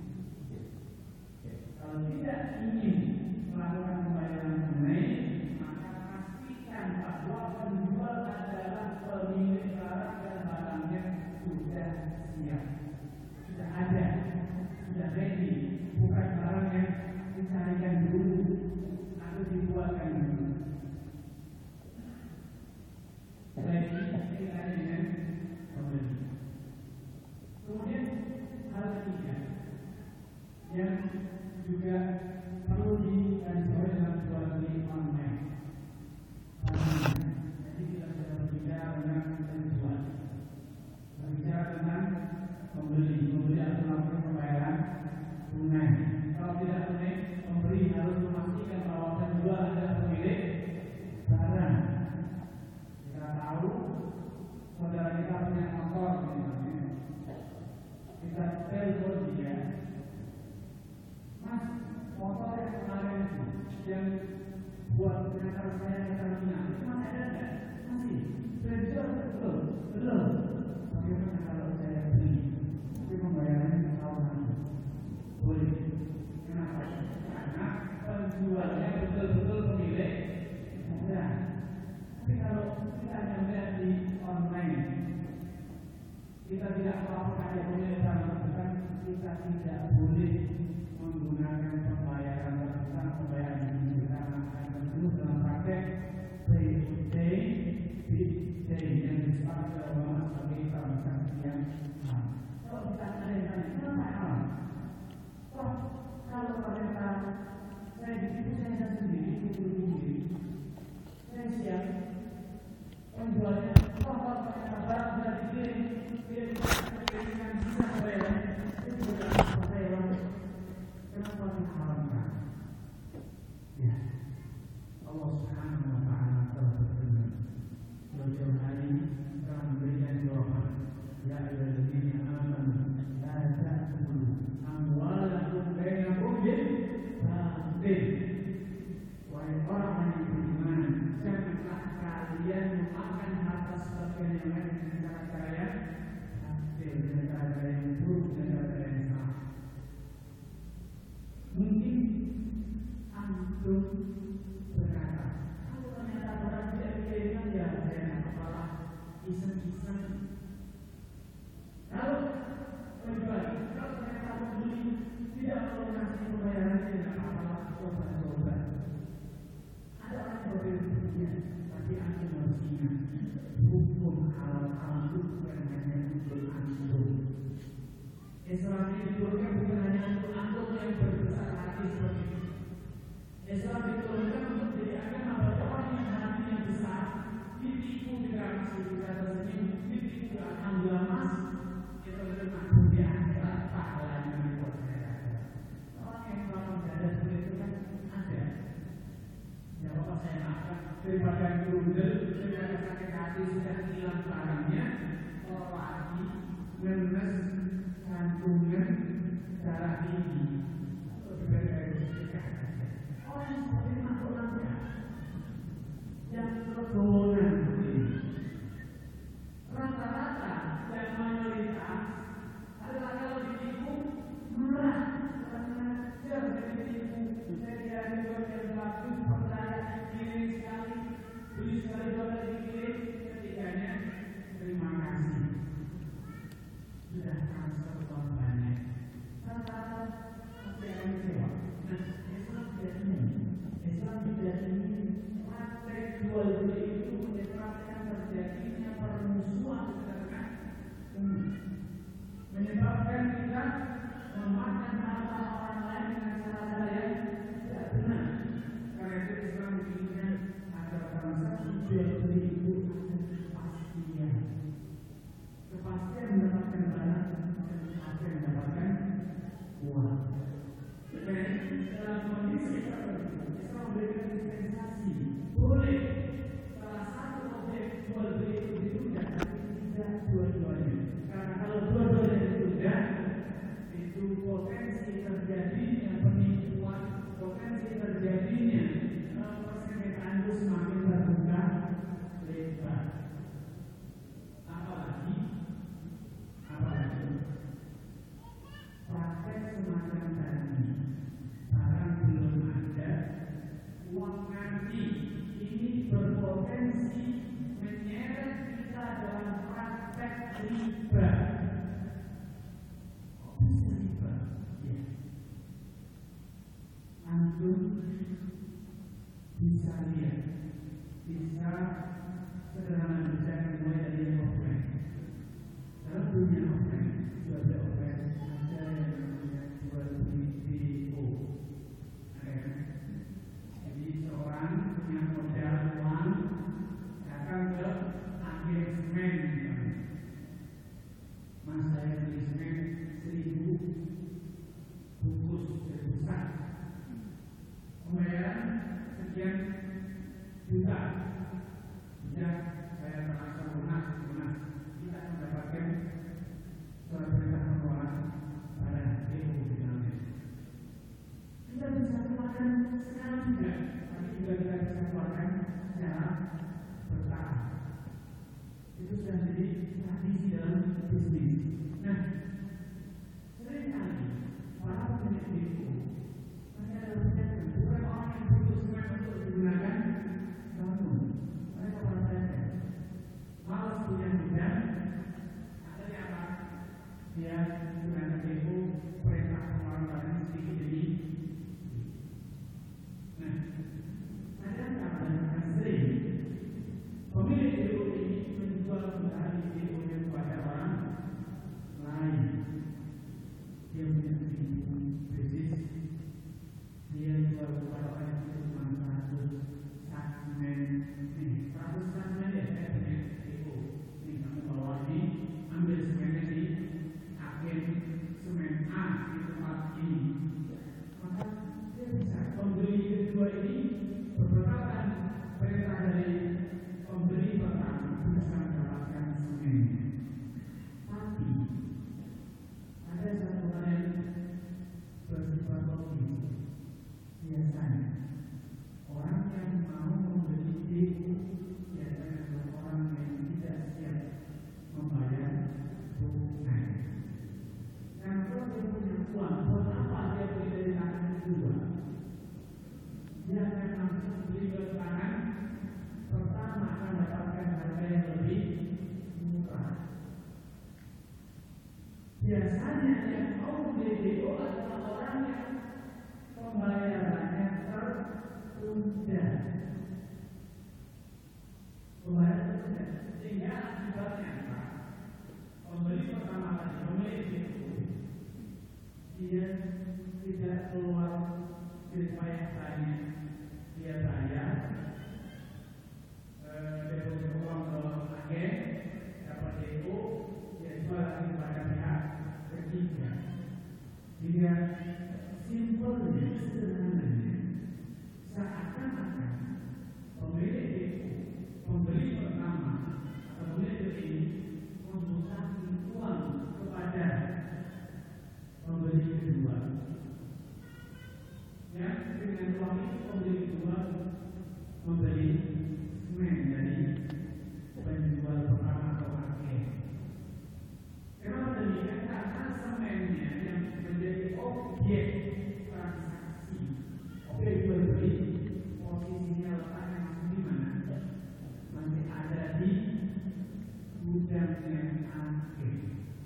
Speaker 1: Kalau tidak ingin melakukan pembayaran tunai, maka pastikan bahwa penjual adalah pemilik barang dan barangnya sudah siap, sudah ada, sudah ready, bukan barang yang dicarikan dulu atau dibuatkan dulu. Ready kita dengan pembeli. Kemudian hal ketiga yang juga perlu digarisbawahi dalam jual beli online. Jadi kita sudah berbicara tentang penjual, berbicara tentang pembeli harus melakukan pembayaran tunai. Kalau tidak tunai, pembeli harus memastikan bahwa penjual adalah pemilik barang. Kita tahu saudara kita punya motor, kita telepon dia, Mas, motor yang kemarin yang buat pengantar saya ke terminal itu masih ada nggak? Masih. Sudah dijual betul? Belum. Bagaimana kalau saya beli? Tapi pembayarannya tahun lalu. Boleh. Kenapa? Karena penjualnya betul-betul pemilik. Sudah. Tapi kalau kita melihat di online, kita tidak melakukan yang pemilik barang, kita tidak boleh menggunakan pembayaran terpisah, pembayaran digital karena akan terus dalam praktek big day yang disepakati oleh ulama sebagai transaksi yang halal. Kalau kita ada yang tanya, kenapa halal? Wah, kalau ternyata saya di situ saya sendiri, saya siap penjualnya. Wah, kalau ternyata barang sudah dikirim, dia dikirimkan sisa pembayaran, itu sudah pembayaran. Kenapa diharamkan? Ya, Allah Subhanahu wa Ta'ala telah berfirman, jauh-jauh hari telah memberikan dorongan, ya ayyuhalladzina amanu la ta'kulu amwalakum bainakum bil batil. Wahai orang yang beriman, janganlah kalian memakan harta sebagian yang lain dengan cara-cara yang batil, dengan cara-cara yang buruk, dengan cara-cara yang salah. Mungkin antum berkata, kalau ternyata barang tidak dikirimkan, ya saya tidak apalah, iseng-iseng. Kalau penjual, kalau ternyata pembeli tidak melunasi pembayarannya, tidak apalah, coba-coba. Ada orang yang berbeda, tapi antum harus ingat hukum halal haram adalah orang yang pembayarannya tertunda. Pembayaran tertunda. Sehingga akibatnya apa? Pembeli pertama kali, pemilik itu dia tidak keluar dari payah-payahnya. Dia bayar deposit uang ke agen, dapat DO, dia jual lagi kepada pihak ketiga. Sehingga simpelnya, sederhananya, seakan-akan pemilik DO, pembeli pertama atau pemilik ini membutahkan uang kepada pembeli kedua. Ya, dengan uang itu pembeli kedua membeli semen dari penjual pertama atau agen. Kenapa demikian? Karena semennya yang menjadi objek transaksi, objek jual beli, posisinya letaknya masih di mana? Masih ada di gudangnya agen.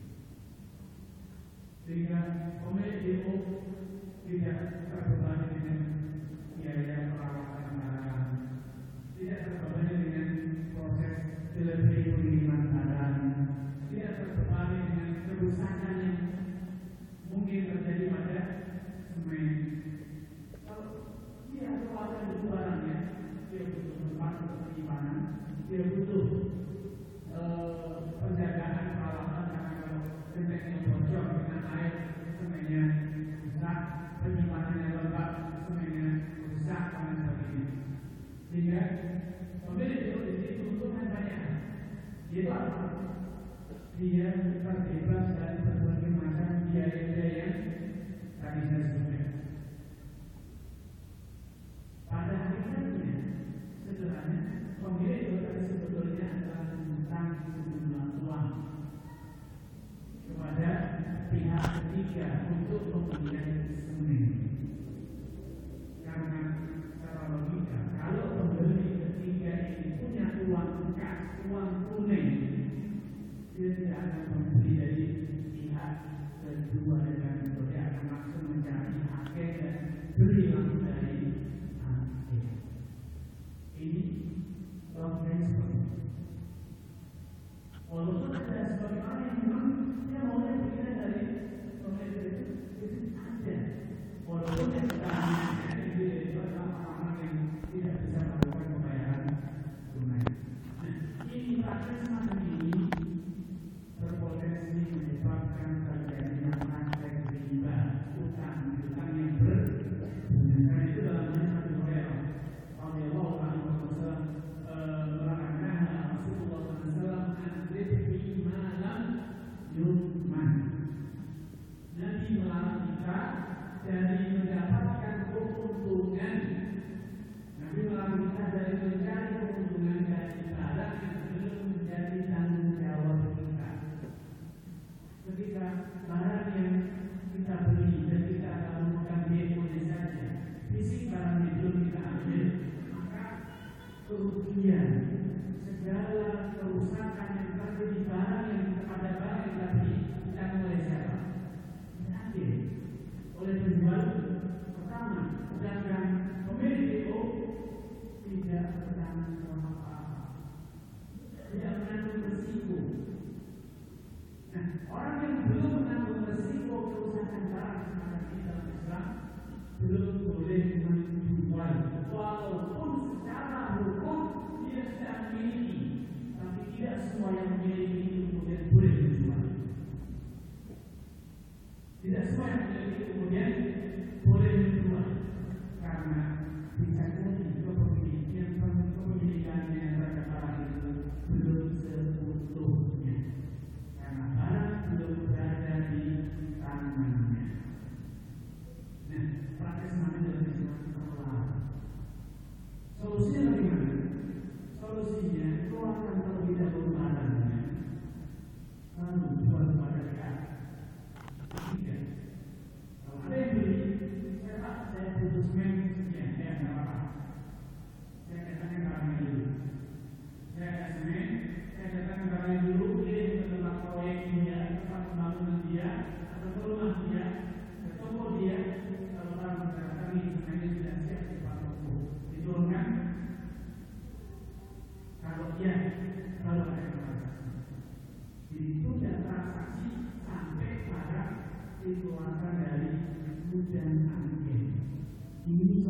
Speaker 1: Sehingga pemilik DO tidak terbebani dengan biaya perawatan barang, tidak terbebani dengan proses delivery pengiriman barang, tidak terbebani dengan kerusakan yang mungkin terjadi pada semen. Kalau dia keluarkan dulu barangnya, dia butuh tempat untuk penyimpanan, dia butuh penjagaan perawatan karena kalau gentengnya bocor dengan air, semennya rusak, penyimpanannya lembab, semennya rusak dan sebagainya. Sehingga pemilik itu diuntungkan banyak. Itu apa? Dia terbebas dari berbagai macam biaya-biaya yang tadi saya sebutkan. Pada hakikatnya, sederhananya, pemilik itu tadi sebetulnya adalah tentang sejumlah uang kepada pihak ketiga untuk pembelian semen. Karena secara logika, kalau pembeli ketiga ini punya uang kas, uang kuning, dia tidak akan membeli dari pihak kedua dengan itu. Dia akan langsung mencari agen dan beli langsung dari agen. Ini logikanya seperti itu. Walaupun ada sebagian orang yang memang dia maunya belinya dari pemilik itu ada. Walaupun yang kita itu adalah orang-orang yang tidak bisa melakukan pembayaran tunai. Ini praktek semacam ini berpotensi menyebabkan terjadinya praktek riba, utang yang berbunga. Karena itu dalam hadis Abu Hurairah radhiyallahu anhu menerangkan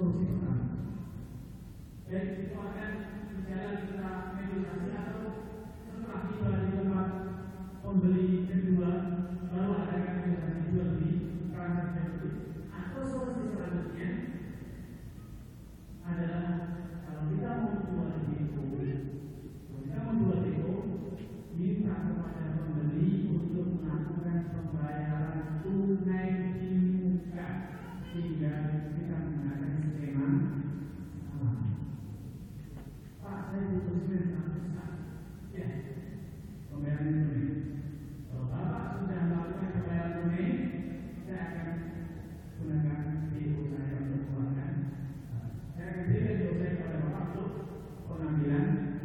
Speaker 1: solusi pertama. Dan itu akan berjalan kita meditasi atau setelah tiba di tempat pembeli kedua baru ada negosiasi jual beli transaksi beli. Atau solusi selanjutnya adalah kalau kita mau jual itu, minta kepada pembeli untuk melakukan pembayaran tunai di muka sehingga kita menggunakan skema Pak, saya butuh skema ya, pembayaran tunai. Kalau Bapak sudah melakukan pembayaran tunai, saya akan gunakan BO saya untuk keluarkan. Saya akan berikan BO saya kepada Bapak untuk pengambilan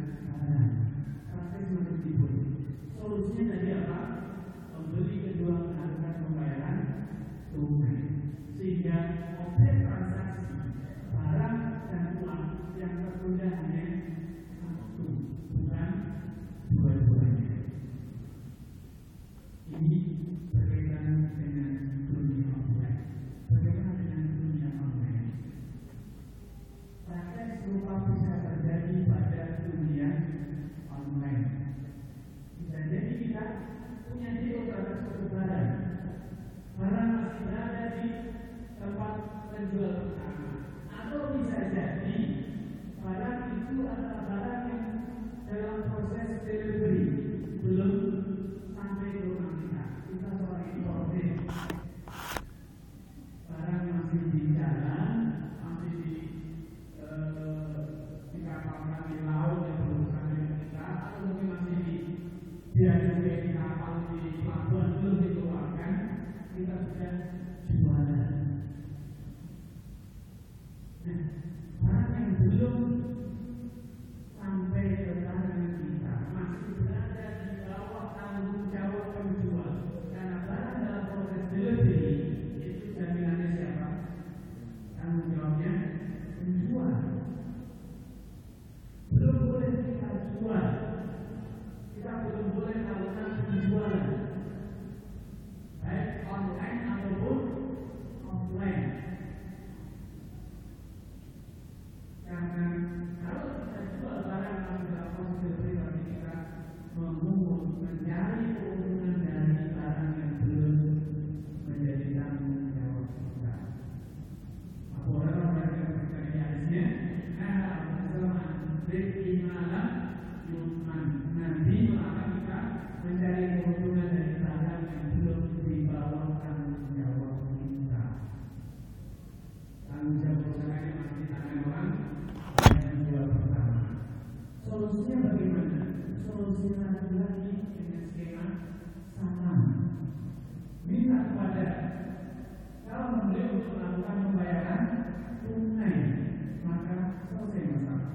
Speaker 1: solusinya tadi apa? Pembeli kedua melakukan pembayaran tunai sehingga objek transaksi barang dan uang yang tertunda hanya satu, bukan dua-duanya. Ini berkaitan dengan dunia online. Bagaimana dengan dunia online? Praktek serupa bisa terjadi pada dunia online. Jadi kita punya deal terhadap suatu barang masih berada di tempat penjual pertama, atau bisa jadi barang itu adalah barang yang dalam proses delivery belum sampai ke rumah kita. Kita seorang importer, barang masih di jalan, masih dikapalkan di laut yang belum sampai ke kita, atau mungkin masih dia juga di kapal di pelabuhan belum dikeluarkan, kita sudah jualan. Nah, barang yang belum sampai ke tangan kita masih berada di bawah tanggung jawab penjual, karena barang dalam proses delivery itu jaminannya siapa? Tanggung jawabnya penjual. Belum boleh kita jual. Kita belum boleh melakukan penjualan baik online ataupun offline, karena kalau kita jual barang dalam proses delivery berarti kita mencari keuntungan dari barang yang belum menjadi tanggung jawab kita. Apa orang yang berkata hadisnya, malam nanti akan kita mencari keuntungan dari barang yang belum di bawah tanggung jawab kita. Tanggung jawab perusahaan yang masih di tangan orang yang jual pertama. Solusinya bagaimana? Solusinya lagi dengan skema saham. Minta kepada kalau membeli untuk melakukan pembayaran tunai, maka selesai masalah.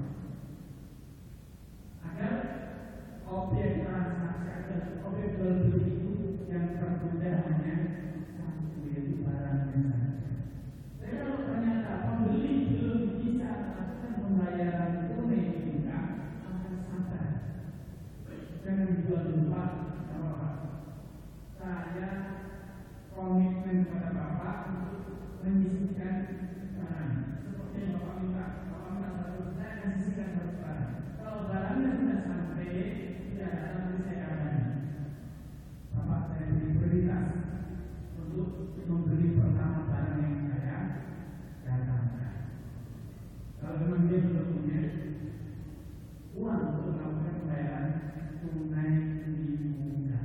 Speaker 1: Agar objek transaksi atau objek jual beli itu yang tertunda hanya satu, yaitu barangnya saja. Tapi kalau ternyata pembeli belum bisa melakukan pembayaran tunai juga, akan sabar. Jangan dijual dulu Pak, Bapak. Saya komitmen kepada Bapak untuk menyisihkan barang. Seperti yang Bapak minta satu, saya akan sisihkan satu barang. Kalau barangnya sudah sampai, tidak ada nanti saya akan Bapak saya beri prioritas untuk membeli pertama barang yang saya datangkan. Kalau memang dia belum punya uang untuk melakukan pembayaran tunai di muka,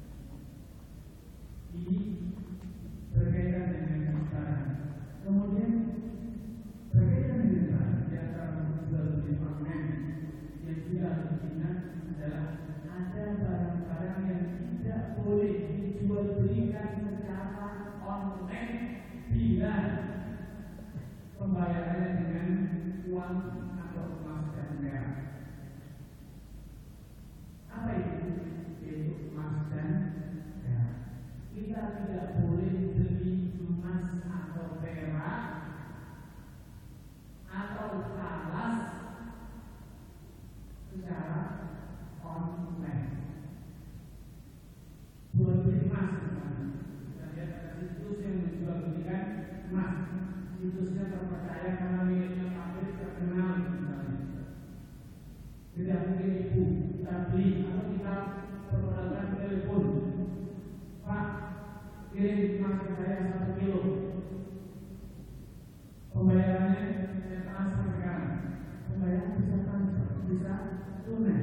Speaker 1: ini berkaitan dengan barang. Kemudian berkaitan dengan barang di antara jual beli online yang juga harus diingat adalah ada barang-barang yang tidak boleh dijual belikan secara online bila pembayarannya dengan uang atau emas dan perak. Apa itu? Yaitu emas dan perak. Kita tidak boleh beli emas atau perak atau falas secara online. Jual beli emas, kita lihat ada situs yang menjual belikan emas. situsnya terpercaya karena miliknya pabrik terkenal misalnya. Tidak mungkin ibu kita beli atau kita permodalan telepon, Pak kirim emas ke saya 1 kilo, pembayarannya saya transfer sekarang. Pembayaran bisa transfer, bisa tunai,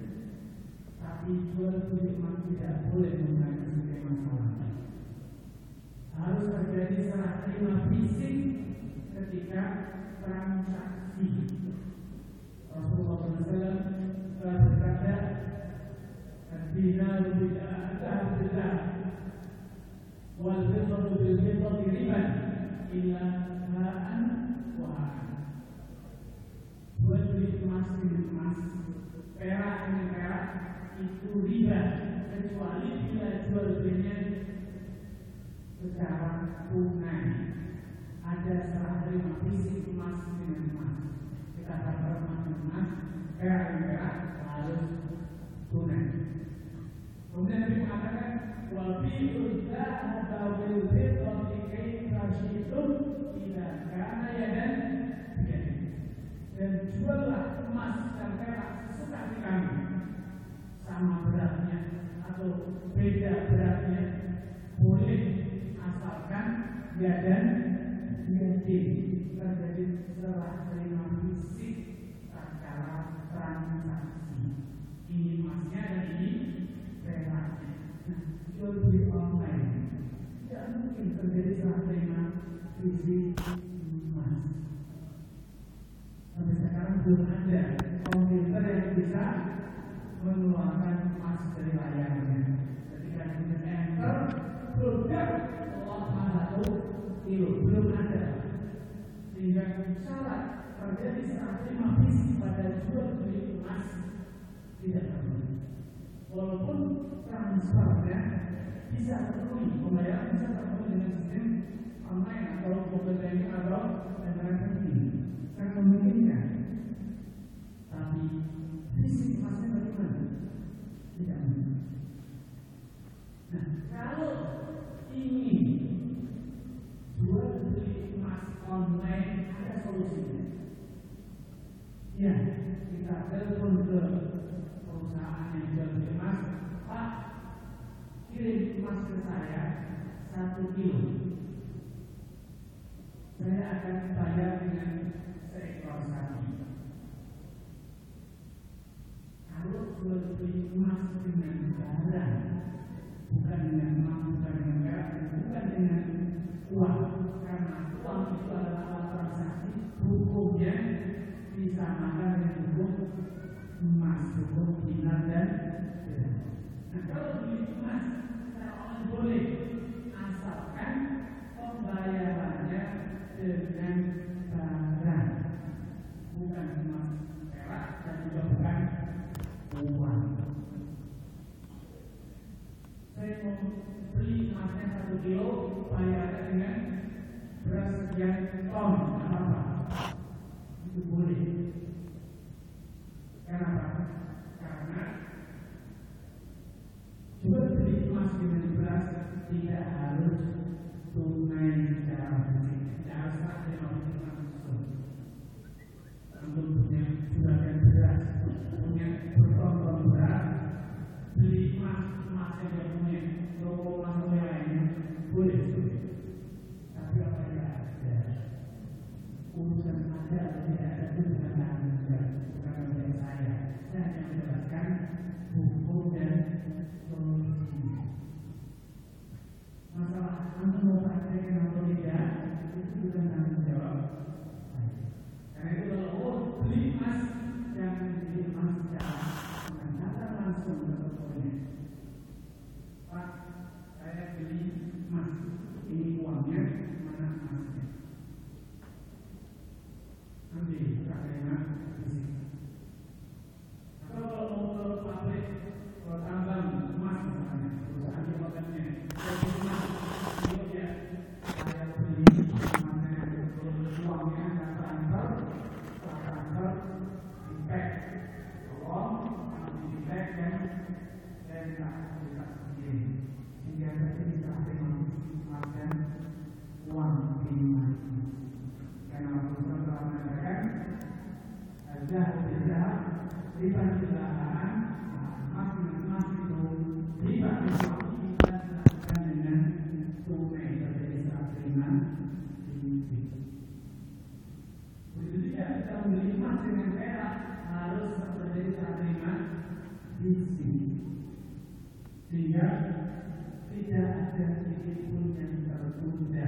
Speaker 1: tapi jual beli emas tidak boleh menggunakan skema masalah. Harus terjadi serah terima fisik ketika transaksi. Rasulullah SAW telah berkata, "Ad-dinaru bil-'adlah, wal-fiddatu bil-fiddati riban, illa ha'an wa ha'an." Jual beli emas dengan emas, perak dengan perak itu riba, kecuali bila jual belinya secara tunai. Ada serah terima fisik emas dengan emas. Kita bakar emas dengan emas, perak dengan perak, harus tunai. Kemudian Nabi mengatakan, wal bi'u dzahaba bil fiddati kaifa syi'tum idza kana yadan biyad. Dan juallah emas dan perak sesuka hati kami, sama beratnya atau beda beratnya, boleh asalkan yadan biyadin, terjadi serah terima fisik secara transaksi. Ini emasnya dan ini peraknya. Nah, jual beli online tidak mungkin terjadi serah terima fisik emas. Sampai sekarang belum ada komputer yang bisa mengeluarkan emas dari layarnya. Ketika kita enter produk Allah 1 kilo, belum ada. Sehingga syarat terjadi serah terima fisik pada jual beli emas tidak terpenuhi. Walaupun transfernya bisa terpenuhi, pembayaran bisa terpenuhi dengan sistem online atau mobile banking atau internet banking, yang memungkinkan. Tapi fisik emasnya bagaimana? Tidak mungkin. Nah, kalau ingin jual beli emas online, ada solusinya. Ya, kita telepon ke perusahaan yang jual beli emas, Pak, kirim emas ke saya 1 kilo. Saya akan bayar dengan seekor sapi. Kalau jual beli emas dengan barang, bukan dengan emas, bukan dengan perak, bukan dengan uang, karena uang itu adalah alat transaksi, hukumnya disamakan dengan hukum emas, hukum dinar dan dirham. Nah, kalau beli emas secara online boleh, asalkan pembayarannya dengan barang, bukan emas perak dan juga bukan uang. Saya mau beli emasnya 1 kilo, bayarnya dengan beras sekian ton, apa-apa, itu boleh. Kenapa? Karena jual beli emas dengan beras tidak harus tunai secara fisik, tidak harus serah terima fisik langsung. Namun punya juragan beras, punya berton-ton beras, beli emas yang dia punya, toko emas yang lainnya, boleh. Tapi apa yang ada, urusan ada atau tidak ada itu bukan tanggung jawab, bukan tanggung saya. Saya hanya menjelaskan hukum dan solusi. Masalah anda mau praktekkan atau tidak, itu bukan tanggung jawab. Karena itu kalau beli emas, jangan beli emas secara datang langsung ke tokonya. sehingga tidak ada sedikit pun yang tertunda.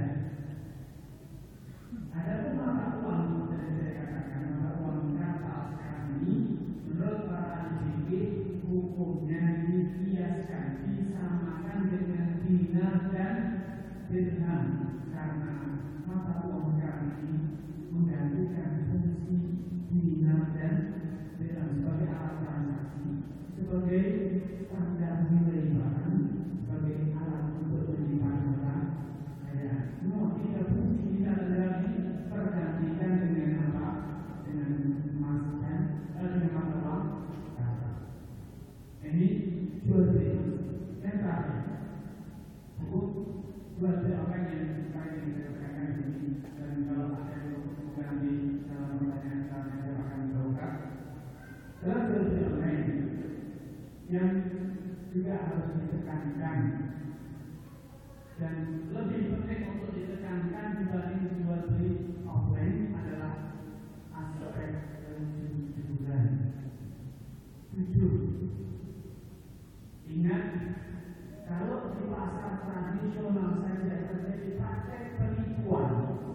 Speaker 1: Ada pun mata uang, seperti saya katakan, mata uang natal sekarang ini menurut para ahli fikih hukumnya dikiaskan, disamakan dengan dinar dan dirham, karena mata uang sekarang ini menggantikan fungsi dinar dan dirham sebagai alat transaksi, sebagai tanda nilai barang, sebagai alat untuk menyimpan harta. Semua tiga fungsi dinar dan dirham ini tergantikan dengan apa? Dengan emas dan dengan mata uang natal. Ini jual beli. Yang terakhir, hukum jual beli orang yang paling dikatakan ini, dan kalau ada yang nanti dalam pertanyaan saya akan terungkap. Dalam jual beli online yang juga harus ditekankan dan lebih penting untuk ditekankan dibanding jual beli offline adalah aspek kejujuran. Jujur. Ingat, kalau di pasar tradisional saja terjadi praktek penipuan.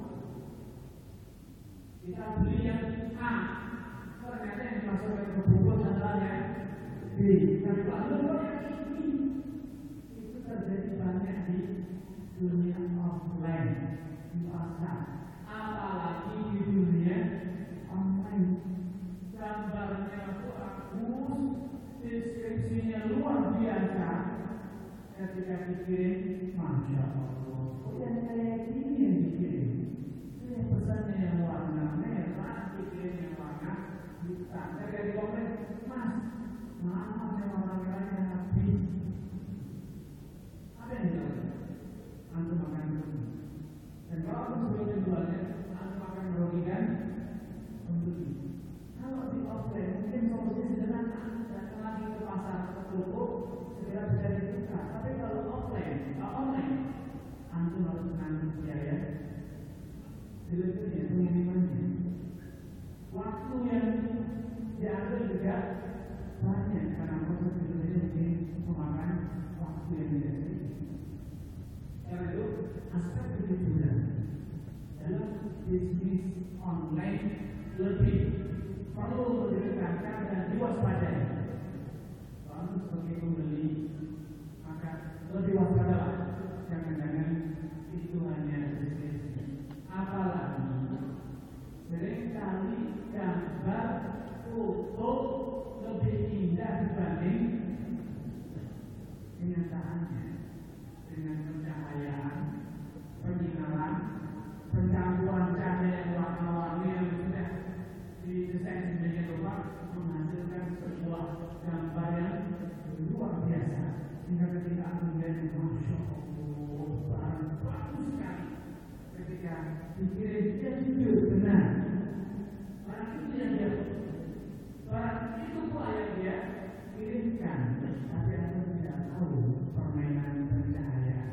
Speaker 1: Kita beli yang A, ternyata yang dimasukkan ke bungkus adalah yang B. Dan lalu yang ini itu terjadi banyak di dunia offline, di pasar, apalagi di dunia online. Gambarnya bagus, deskripsinya luar biasa. Ketika dikirim, masya Allah, kok yang kayak gini yang dikirim? Itu yang pesannya yang warna merah, dikirim yang warna hitam. Ketika di komen, Mas, maaf yang warna merahnya habis. Apa yang dilakukan? Antum makan dulu. Dan kalau aku sebelum menjualnya, antum makan roti dan membeli. Kalau di offline mungkin solusi sederhana, datang lagi ke pasar, ke toko, segera bisa ditukar. Tapi kalau online, antum harus menanggung biaya delivery, pengirimannya. Waktu yang diambil juga banyak, karena proses delivery mungkin memakan waktu yang tidak sedikit. Karena itu aspek kejujuran dalam bisnis online lebih perlu ditekankan dan diwaspadai. Kalau sebagai pembeli, maka lebih waspadalah. Jangan-jangan itu hanya deskripsi. Apalagi seringkali gambar foto lebih indah dibanding kenyataannya. Dengan pencahayaan, penyinaran, pencampuran cahaya yang warna-warni yang sudah didesain sedemikian rupa menghasilkan sebuah gambar yang luar biasa. Sehingga ketika aku melihat, masya Allah, barang bagus sekali. Ketika dikirim, dia jujur benar. Barang itu yang dia, barang itu pula yang dia kirimkan. Tapi aku tidak tahu permainan pencahayaan.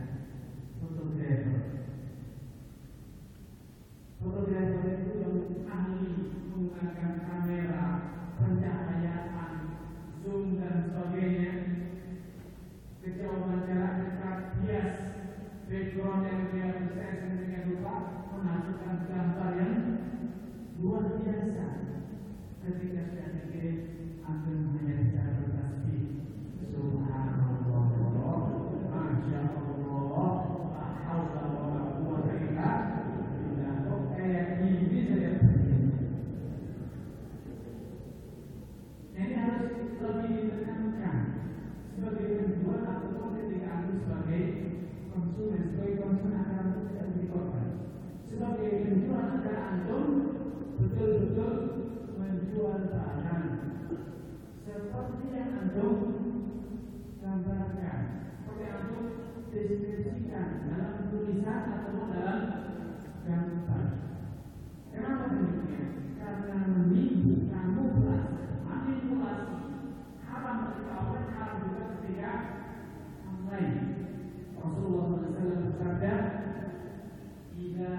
Speaker 1: Fotografer itu yang ahli menggunakan kamera, pencahayaan, zoom dan sebagainya. Kejauhan jarak dekat, bias, background yang dia desain sedemikian rupa menghasilkan gambar yang luar biasa. Ketika sudah dikirim, antum hanya bisa bertasbih. Subhanallah, masya Allah, la haula wala quwwata illa billah. Kayak gini saja terjadi. Ini harus lebih ditekankan sebagai penjual ataupun ketika antum sebagai konsumen agar antum tidak menjadi korban. Sebagai penjual agar antum betul-betul menjual barang seperti yang antum gambarkan, seperti yang antum deskripsikan dalam tulisan atau dalam gambar. Kenapa demikian? Karena menipu, manipulasi haram ketika offline, haram juga ketika online. Rasulullah SAW bersabda, "Idza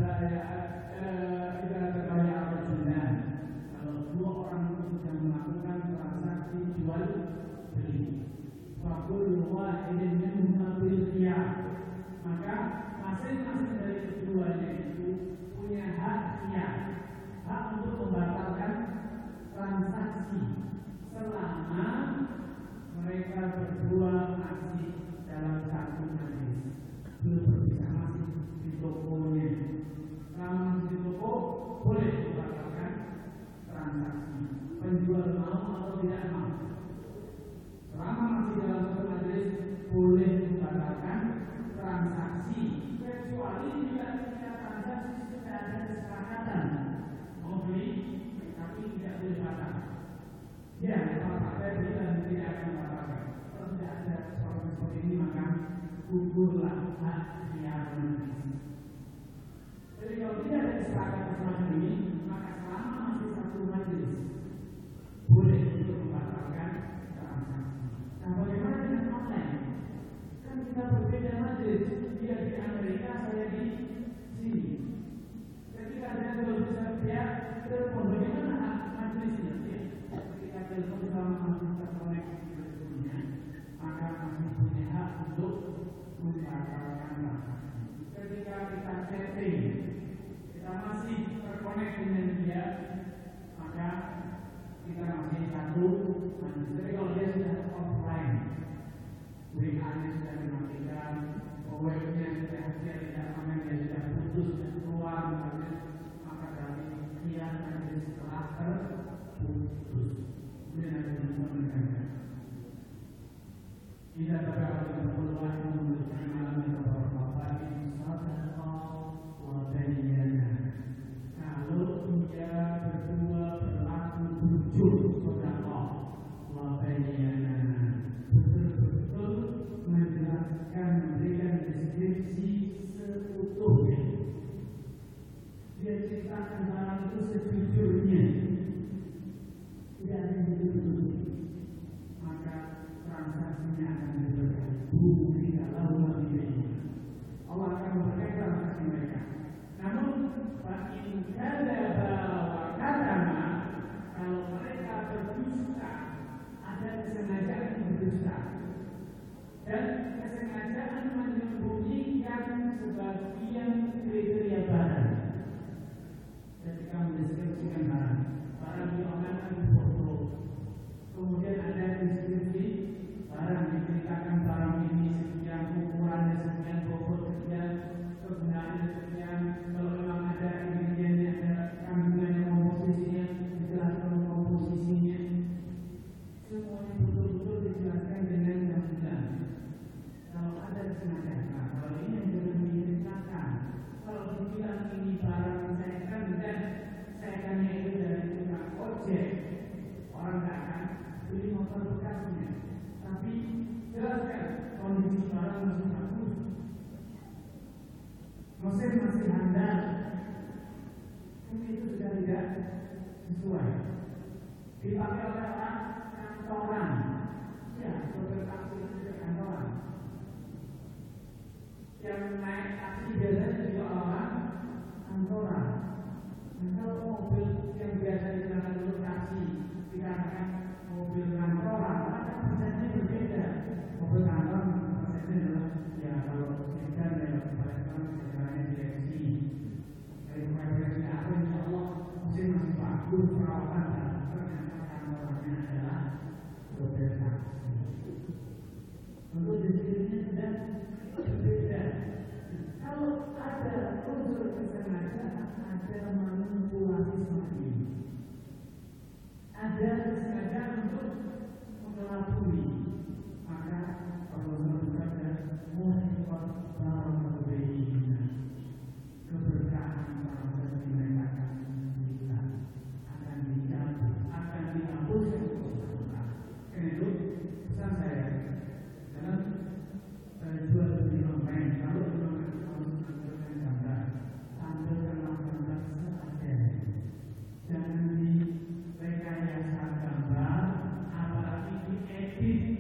Speaker 1: tabaya rajulan." Kalau dua orang itu sedang melakukan transaksi jual beli, Fakul wahidin minhum bil qiyam. Maka masing-masing dari keduanya itu punya hak qiyam, hak untuk membatalkan transaksi selama mereka berdua masih dalam satu majlis, belum berpisah, masih di tokonya. Selama masih di toko boleh membatalkan transaksi, penjual mau atau tidak mau. Selama masih dalam satu majlis boleh membatalkan transaksi, kecuali bila ketika transaksi sudah ada kesepakatan mau beli tapi tidak boleh batal. Ya, kalau ada bila tidak akan batalkan. Kalau tidak ada proses seperti ini maka gugurlah hak qiyam majlis. Jadi kalau tidak ada kesepakatan semacam ini, maka selama masih satu majlis boleh untuk membatalkan transaksi. Nah, bagaimana dengan online? Kan kita berbeda majlis, dia di Amerika, saya di sini. Ketika dia berbeda pihak telepon, bagaimana majlisnya? Ketika telepon sama masih terkoneksi sebelumnya, maka masih punya hak untuk membatalkan transaksi. Ketika kita chatting, kita masih terkonek dengan dia, maka kita masih satu majlis. Tapi kalau dia sudah offline, WA-nya sudah dimatikan, webnya sudah tidak aman, dia sudah putus dan keluar, maka dari qiyam majlis telah terputus. Kemudian ada yang mendengarkan. Tidak terdapat dengan peluang memberikan malam yang berbapak kalau dia berdua berlaku jujur sedekah wa bayyana, betul-betul menjelaskan, memberikan deskripsi seutuhnya. Dia ceritakan barang itu sejujurnya, tidak ada yang ditutup, maka transaksinya akan diberkati. Bumi kalau lebih Allah akan memberkati transaksi mereka. Namun bagi kadzaba wa kadama, kalau mereka berdusta, ada kesengajaan berdusta dan kesengajaan menyembunyikan sebagian kriteria barang. Ketika mendeskripsikan barang diomongan foto, kemudian ada deskripsi barang, diceritakan barang ini sekian, ukurannya sekian, bobot sekian, kegunaannya sekian. Kalau memang ada ingredientnya, ada kandungannya, komposisinya, dijelaskan komposisinya. Semuanya betul-betul dijelaskan dengan jelas. Kalau ada kesengajaan, nah kalau ini yang belum diceritakan, kalau dibilang ini barang second dan secondnya itu dari tukang ojek, orang tak akan beli motor bekasnya. Tapi jelaskan kondisi barang masih bagus, mesin masih handal, itu sudah tidak sesuai. Dipakai oleh orang kantoran, ya sopir taksi itu juga kantoran. Yang naik taksi biasanya juga orang kantoran. Kalau mobil yang biasa digunakan untuk taksi dikatakan mobil kantoran, maka persennya berbeda. Mobil kantor persennya adalah ya kalau sekitar ya sekitarnya direksi. Dari direksi apa insya Allah mesin masih bagus, perawatan dan ternyata kantorannya adalah mobil taksi. Untuk deskripsinya sudah berbeda. Kalau ada unsur kesengajaan, ada manipulasi seperti ini. Ada kesengajaan untuk mengelabui, maka Allah berkata, "Muhibbat barakatuh keberkahan transaksi mereka akan dicabut, akan dihapuskan untuk karena itu pesan saya dalam jual beli online, kalau memang tampilkan gambar seadanya, jangan direkayasa gambar, apalagi diedit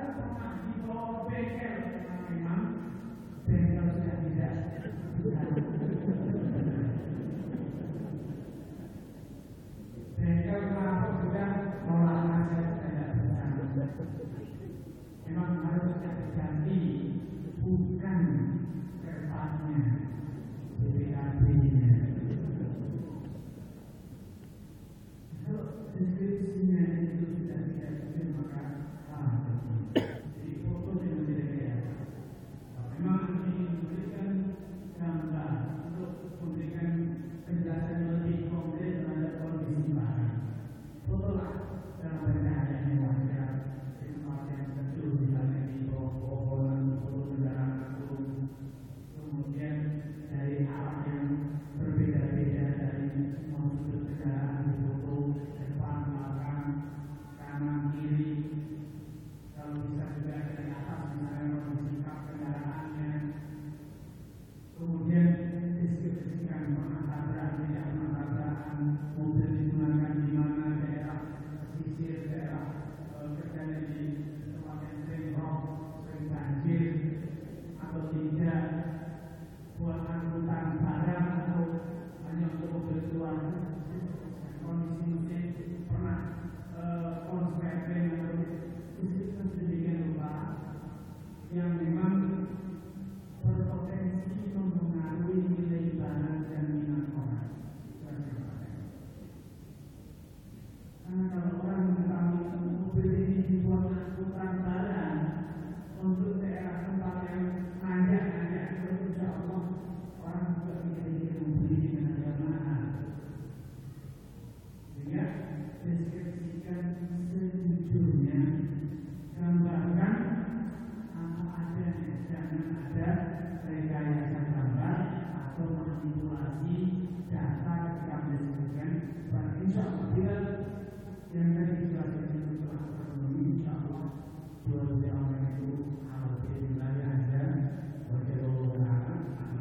Speaker 1: pernah dibawa bengkel, memang bengkel sudah tidak. Bengkel kenapa sudah olahraga tidak bisa. Memang harusnya diganti, bukan kertasnya, BPKB-nya. Kalau deskripsinya itu sudah tidak mungkin, maka jadi foto yang berbeda. Memang ingin memberikan gambar untuk memberikan penjelasan lebih konkret terhadap kondisi barang. Fotolah dalam bercahaya yang wajar, di tempat yang teduh, misalnya di bawah pohon, foto kendaraan itu. Kemudian dari arah yang berbeda-beda, dari semua sudut kendaraan difoto, depan, belakang, kanan, kiri. Kalau bisa juga dari atas, misalnya kondisi kap kendaraannya. Kemudian deskripsikan pernah tabrakan, tidak pernah tabrakan, mobil digunakan di mana, daerah pesisir, daerah kerjanya di tempat yang sering rob, sering banjir atau tidak, buat angkutan barang atau hanya untuk mobil keluarga. Kondisi mesin pernah konsleting atau deskripsi sedemikian rupa yang memang berpotensi mempengaruhi nilai barang dan minat orang. Karena kalau orang mengetahui mobil ini dibuat angkutan barang untuk daerah tempat yang nanjak-nanjak, insya Allah orang juga mikir-mikir membeli dengan harga mahal. Sehingga deskripsikan sejujurnya, gambarkan apa adanya, jangan ada rekayasa gambar atau manipulasi data ketika mendeskripsikan. Insya Allah bila yang tadi dijelaskan itu telah terpenuhi, insya Allah dua-dua orang itu alhamdulillah ada berjauh berharap.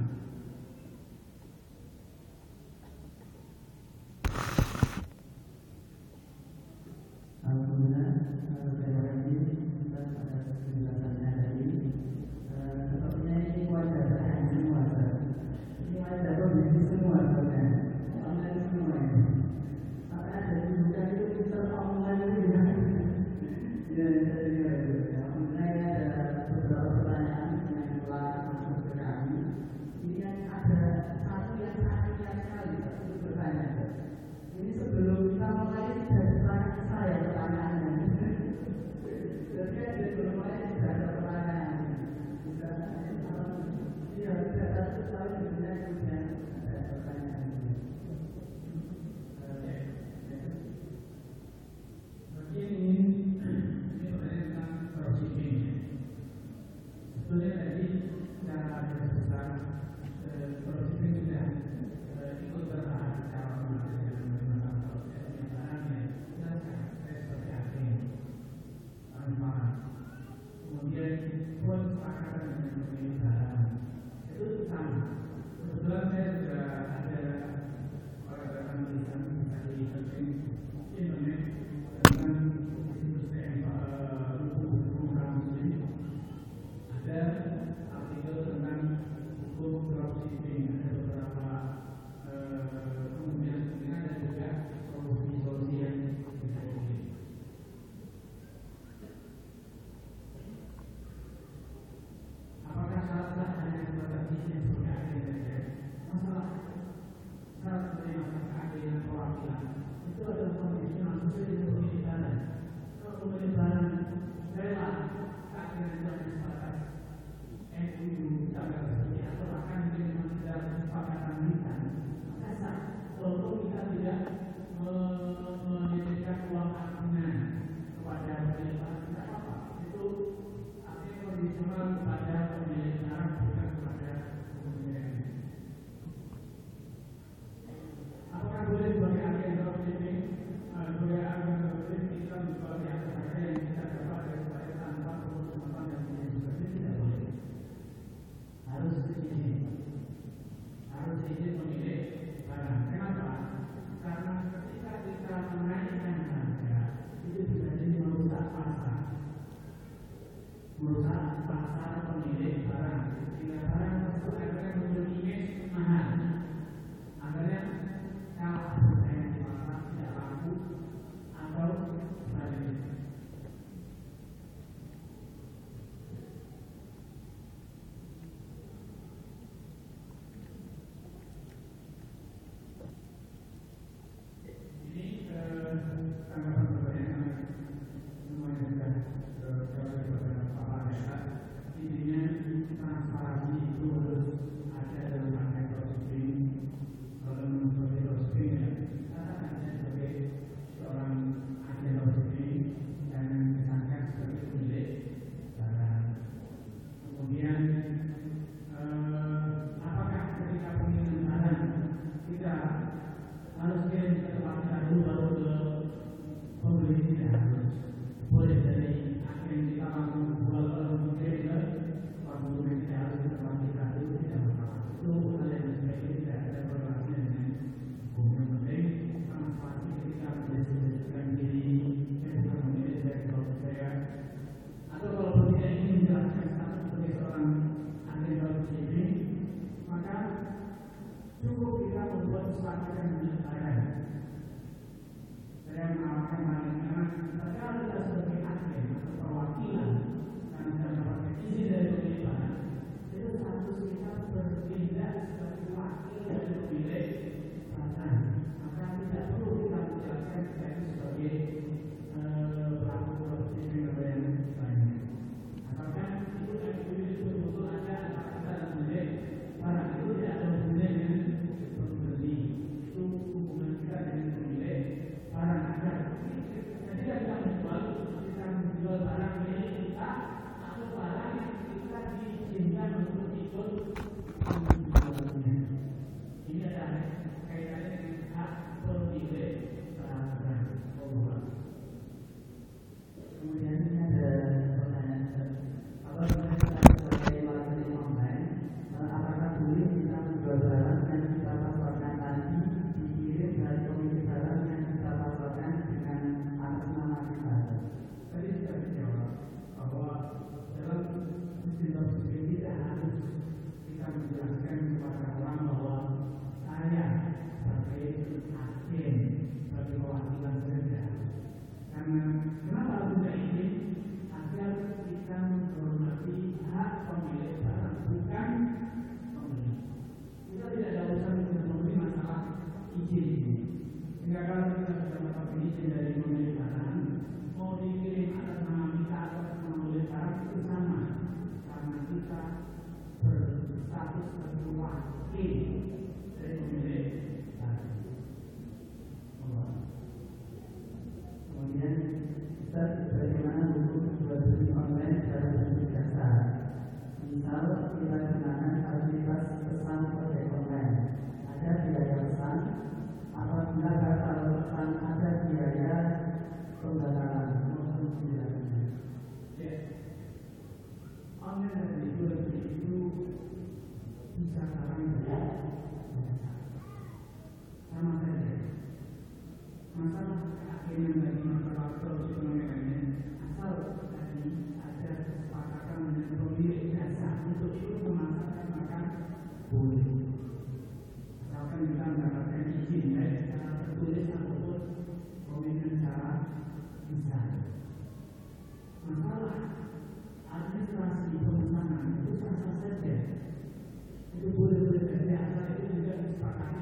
Speaker 2: Alhamdulillah, terima kasih atas penjelasannya tadi. Sepertinya ini wajar, ini wajar. Ini wajar kondisi semua sebenarnya, online semua ini. Tapi ada juga itu Twitter online itu dengan
Speaker 1: merusak pasar pemilik barang. Jika barang tersebut akhirnya muncul image mahal, akhirnya kalah bersaing di pasar, tidak laku atau sebaliknya.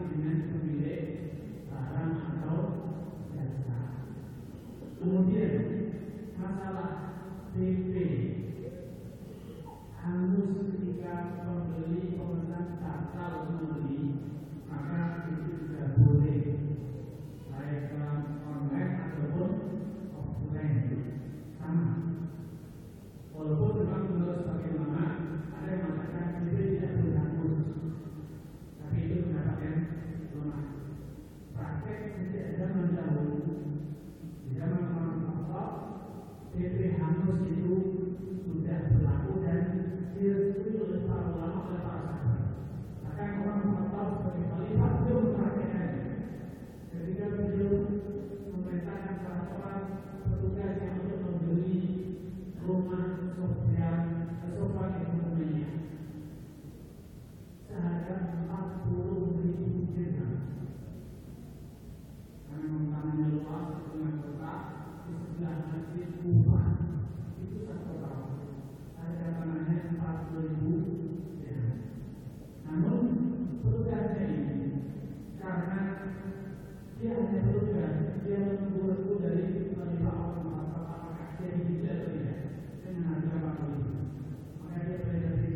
Speaker 1: Kemudian 40.000 dirham. Namun petugasnya ini karena dia hanya petugas, dia menunggu dari penimba apakah dia bisa atau tidak dengan harga 40.000. Maka dia beredar PP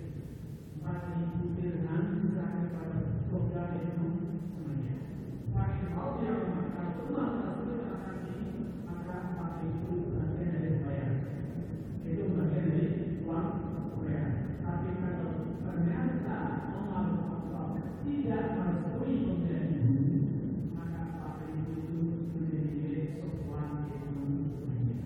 Speaker 1: 4.000 dirham misalnya pada program itu semuanya. Pakai kalau dia memakan rumah tersebut akan maka 4.000 bagian dari bayar. Itu bagian dari uang bayar. Tapi kalau ternyata Umar tidak merestui pembelian itu, maka 4.000 itu menjadi milik Sofwan bin Umayyah.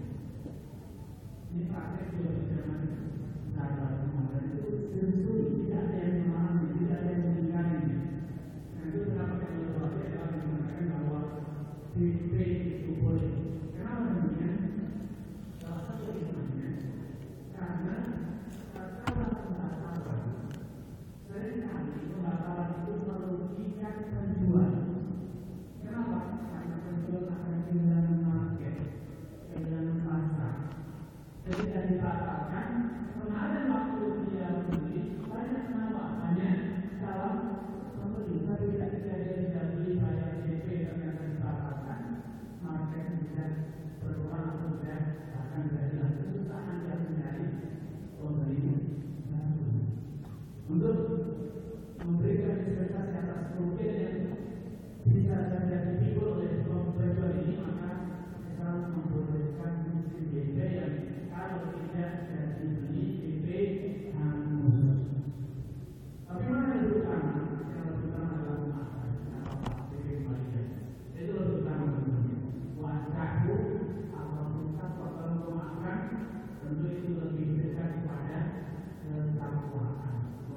Speaker 1: Ini praktek juga di zaman sahabat Umar itu sesuai, tidak ada yang melarang, tidak ada yang mengingkari. Nah itu kenapa kita adalah mengatakan bahwa PP itu boleh. Kenapa demikian? Salah satu hikmahnya karena tatkala pembatalan seringkali pembatalan itu merugikan penjual. Kenapa? Karena penjual akan kehilangan market, kehilangan pasar. Ketika dibatalkan, kemarin waktu dia membeli banyak nama, banyak calon pembeli, tapi ketika dia tidak beli bayar PP ternyata dibatalkan, market tidak berkurang atau tidak akan terjadi kesusahan yang mencari pembeli baru. Untuk memberikan dispensasi atas kerugian yang bisa saja dipikul oleh penjual ini, maka Islam membolehkan PP yang kalau tidak jadi beli PP hangus. Tapi mana yang lebih utama? Yang lebih utama adalah pemakai PP kembalian. Itu lebih utama sebenarnya. Wajahku atau minta kalau memaafkan, tentu itu lebih dekat kepada ketakwaan.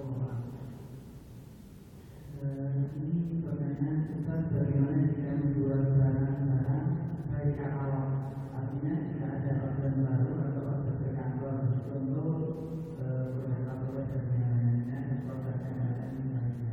Speaker 1: Ini pertanyaan Ustaz, bagaimana jika menjual barang-barang baik katalog, artinya jika ada order baru atau order ke kantor untuk produk-produk dan produk yang ada di lainnya.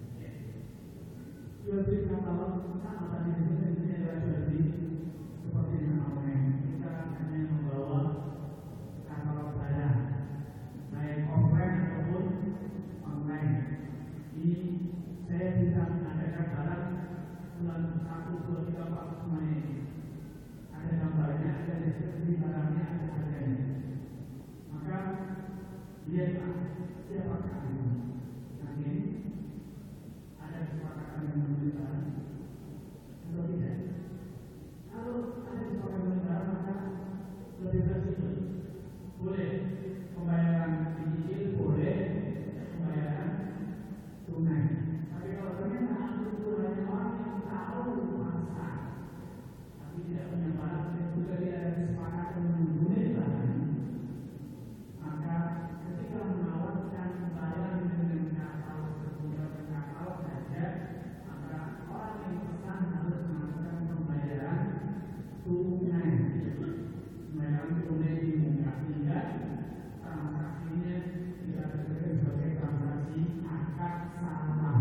Speaker 1: Jual beli katalog sama tadi ini adalah jual beli seperti dengan online. Kita hanya membawa katalog barang baik offline ataupun online. Ini saya bisa mengadakan barang bulan 1, 2, 3, 4 semuanya ini. Ada gambarnya, ada deskripsi barangnya, ada harganya. Maka lihatlah siapakah ini. Nanti ada kesepakatan yang menunjukkan atau tidak. Kalau ada kesepakatan yang menunjukkan, maka lebih fleksibel. Boleh pembayaran digital, boleh pembayaran tunai. Tapi kalau ternyata itu hanya orang yang tahu masa, tapi tidak punya barang dan juga tidak ada kesepakatan menggunakan barang, maka ketika menawarkan barang dengan katalog terbuka katalog saja, maka orang yang pesan harus melakukan pembayaran tunai. Pembayaran tunai di muka, sehingga transaksinya tidak terjadi sebagai transaksi akad salam.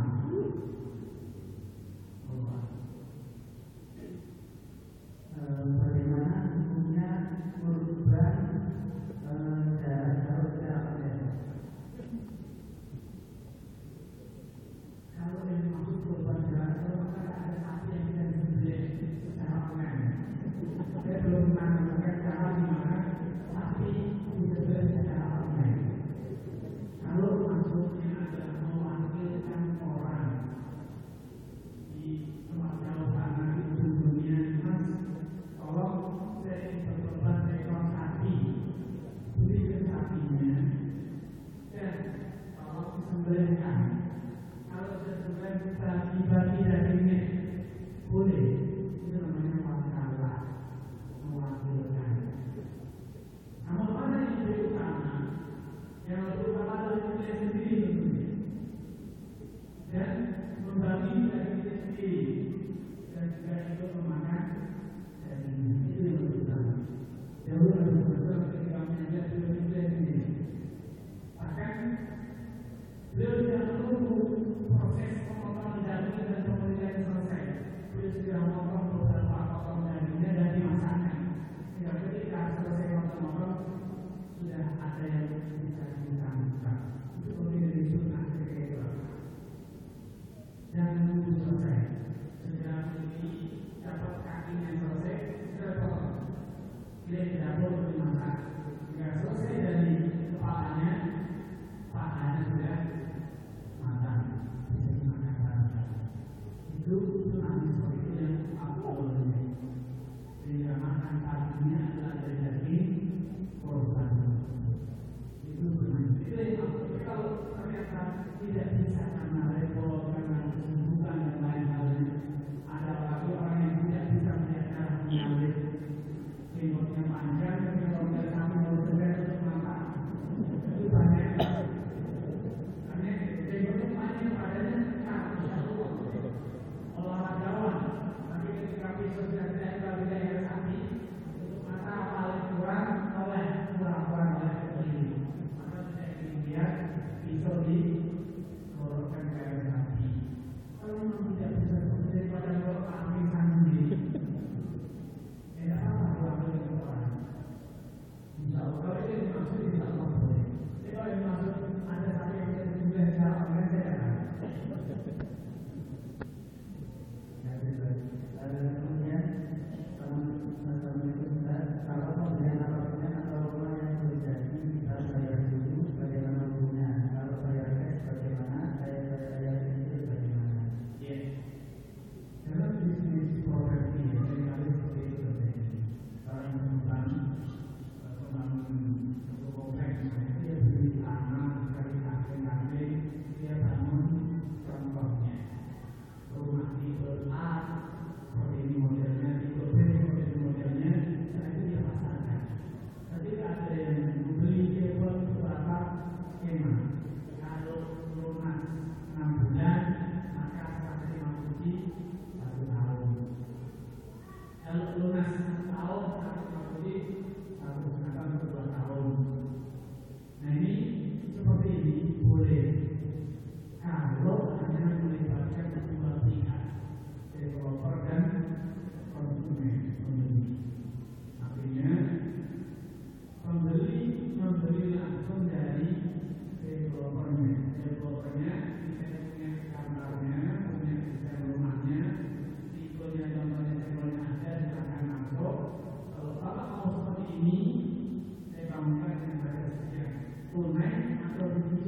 Speaker 1: Bagaimana hukumnya kurban kalau tidak online? Kalau yang maksud kurban jarak jauh, maka ada sapi yang tidak disembelih secara online. Saya belum pernah menemukan cara di mana sapi disembelih secara online. Kalau maksudnya adalah mewakilkan orang di tempat jauh sana di dunia, Mas, tolong saya ingin berkorban seekor sapi, belikan sapinya dan tolong disembelihkan. Kalau sudah sembelih bisa dibagi dagingnya, boleh. Itu namanya wakalah, mewakilkan. Namun mana yang lebih utama? Yang lebih utama adalah diri sendiri tentunya, dan membagi dagingnya sendiri, dan juga itu memakan dagingnya. Itu yang lebih utama. Jauh lebih betul ketika menjaga diri sendiri. Bahkan beliau tidak menunggu proses pemotongan daging dan pembelian selesai. Beliau sudah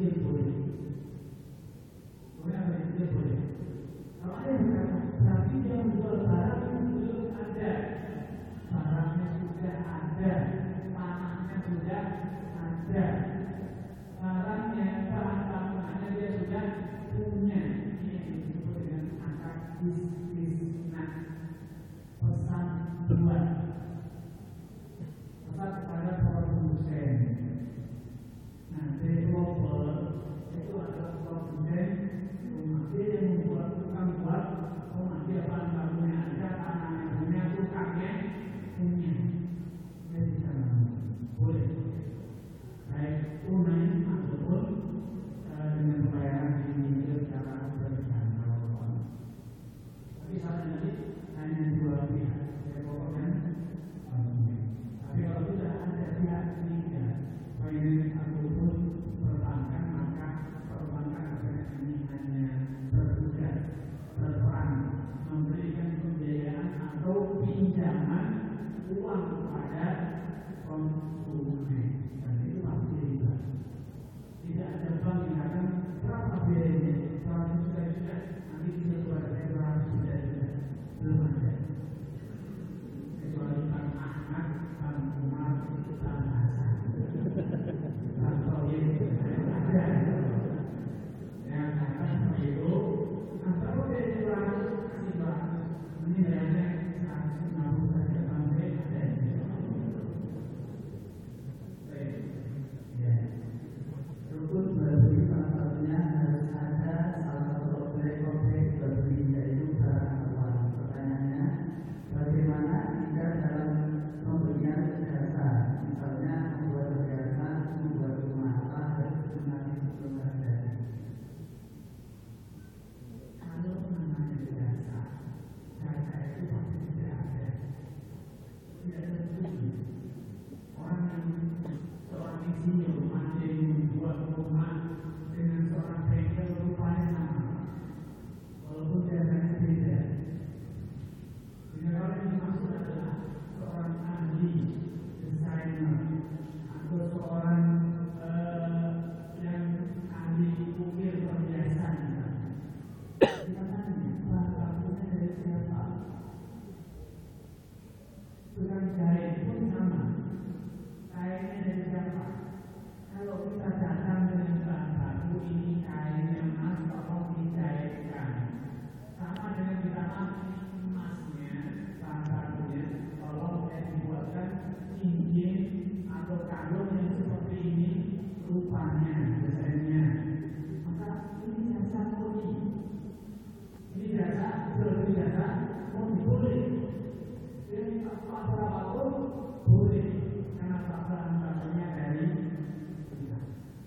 Speaker 1: dicicil boleh. Boleh apa dicicil boleh. Kalau ada yang berkata, tapi dia menjual barang yang belum ada, barangnya sudah ada, tanahnya sudah ada, barangnya, bahan bangunannya dia sudah punya. Ini yang disebut dengan akad istisna. Pesan dua. Pesan kepada produsen. Nah, developer itu adalah produsen rumah. Dia yang membuat, tukang buat rumah. Dia bahan bangunannya ada, tanahnya punya, tukangnya punya. Dia bisa boleh. Baik tunai ataupun dengan pembayaran di secara berjangkauan. Tapi saat ini hanya dua pihak, developer dan konsumen. Tapi kalau sudah ada pihak ketiga, finance ataupun perbankan, maka perbankan ini hanya bertugas berperan memberikan pembiayaan atau pinjaman uang kepada konsumen. Tidak ada bank yang akan berapa biayanya, 100 sudah, nanti bisa keluar dari 200 sudah, belum ada. Kecuali Bang Ahmad, Bang Umar, Bang Hasan, Bang Toyib, ada. Yang akan seperti itu, atau dari 200 kasih 200, ini bayarnya 150 saja sampai ada. Rukun berbeli salah satunya harus ada salah satu objek berbeli, yaitu barang uang. Pertanyaannya, bagaimana jika dalam pembelian jasa, misalnya membuat jasa, membuat rumah, apa harus disunati sebelum terjadi? Kalau namanya jasa, jasa itu pasti tidak ada, tidak tentu. Orang yang seorang insinyur masih membuat rumah dengan seorang bengkel rupanya sama, walaupun jasanya beda. Kalau yang dimaksud adalah seorang ahli desainer atau seorang yang ahli ukir perhiasan. Kita tanya, bahan bakunya dari siapa? Tukang jahit pun sama. Kainnya dari siapa? Kalau kita datang dengan bahan baku, ini kainnya emas, tolong dijahitkan. Sama dengan kita emasnya, bahan bakunya, tolong dibuatkan cincin atau kalung yang seperti ini rupanya, desainnya. Maka ini jasa murni. Ini jasa, jual jasa murni boleh. Dia minta berapapun boleh. Karena bahan-bahannya dari kita.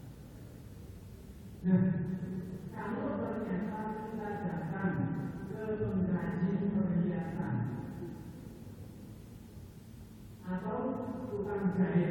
Speaker 1: Nah, kalau ternyata kita datang ke pengrajin perhiasan atau tukang jahit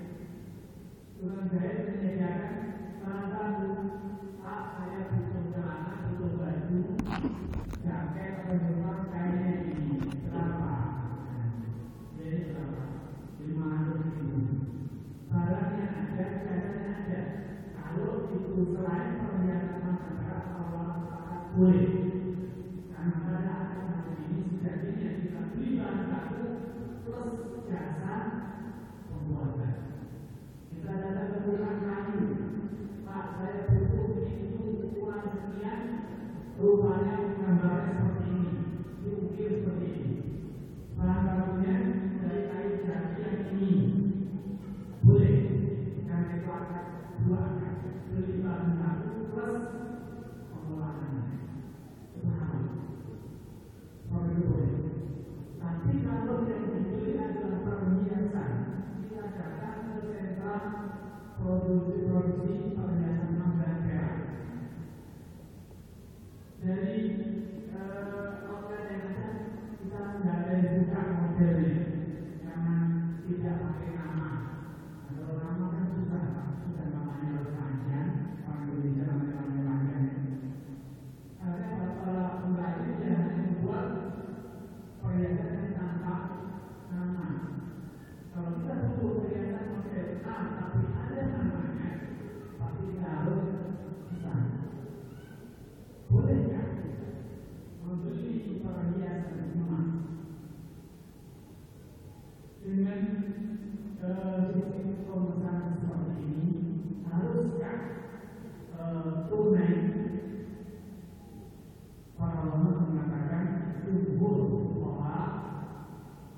Speaker 1: menyediakan bahan baku, Pak, saya butuh celana, butuh baju, jaket atau jubah kainnya ini berapa? Jadi berapa? 500.000. Barangnya ada, jasanya ada. Kalau itu selain perhiasan masyarakat awal boleh. Karena pada akhir ini sejatinya kita beli bahan baku plus jasa pembuatan. Kita datang ke tukang kayu, Pak, saya butuh itu ukuran sekian, rupanya gambarnya seperti ini, diukir seperti ini. Bahan bakunya dari kayu jati yang ini boleh, karena itu akan dua akan beli bahan baku plus pengolahannya. Paham? Seperti itu boleh. Tapi kalau yang dibeli adalah perhiasan, kita datang ke sentra produksi perhiasan emas dan perak. Dari outlet yang ada, kita tidak ada yang buka modelnya, jangan tidak pakai nama. Kalau nama kan susah, sudah namanya harus panjang, orang Indonesia namanya panjang. Karena kalau kembali dia hanya membuat perhiasan tanpa nama. Kalau kita butuh perhiasan model A tapi ada namanya, pasti kita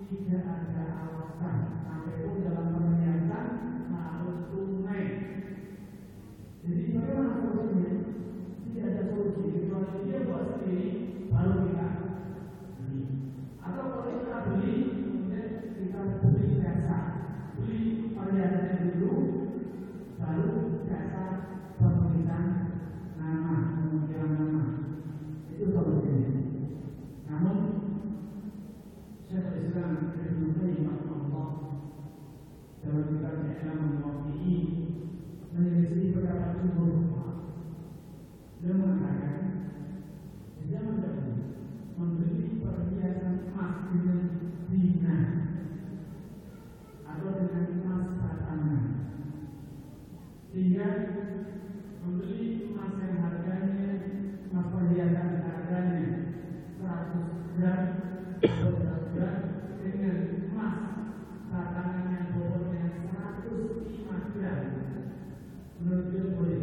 Speaker 1: tidak ada alasan sampai pun dalam perhiasan harus tunai. Jadi bagaimana solusinya? Tidak ada solusi kecuali dia buat sendiri baru kita beli. Atau kalau kita beli kemudian kita beli jasa, beli perhiasannya dulu, baru jasa pemilikan nama, pemilikan nama. Itu solusinya. Namun Syekhul Islam Ibnu Qayyim rahimahullah dalam kitabnya I'lam al-Muwaqqi'in menyelisih pendapat jumhur ulama. Dia mengatakan di zaman dahulu membeli perhiasan emas dengan dinar atau dengan emas batangan, sehingga membeli emas yang harganya, emas perhiasan harganya 100 gram atau 100 gram dengan emas batangan yang bobotnya 105 gram, menurut dia boleh.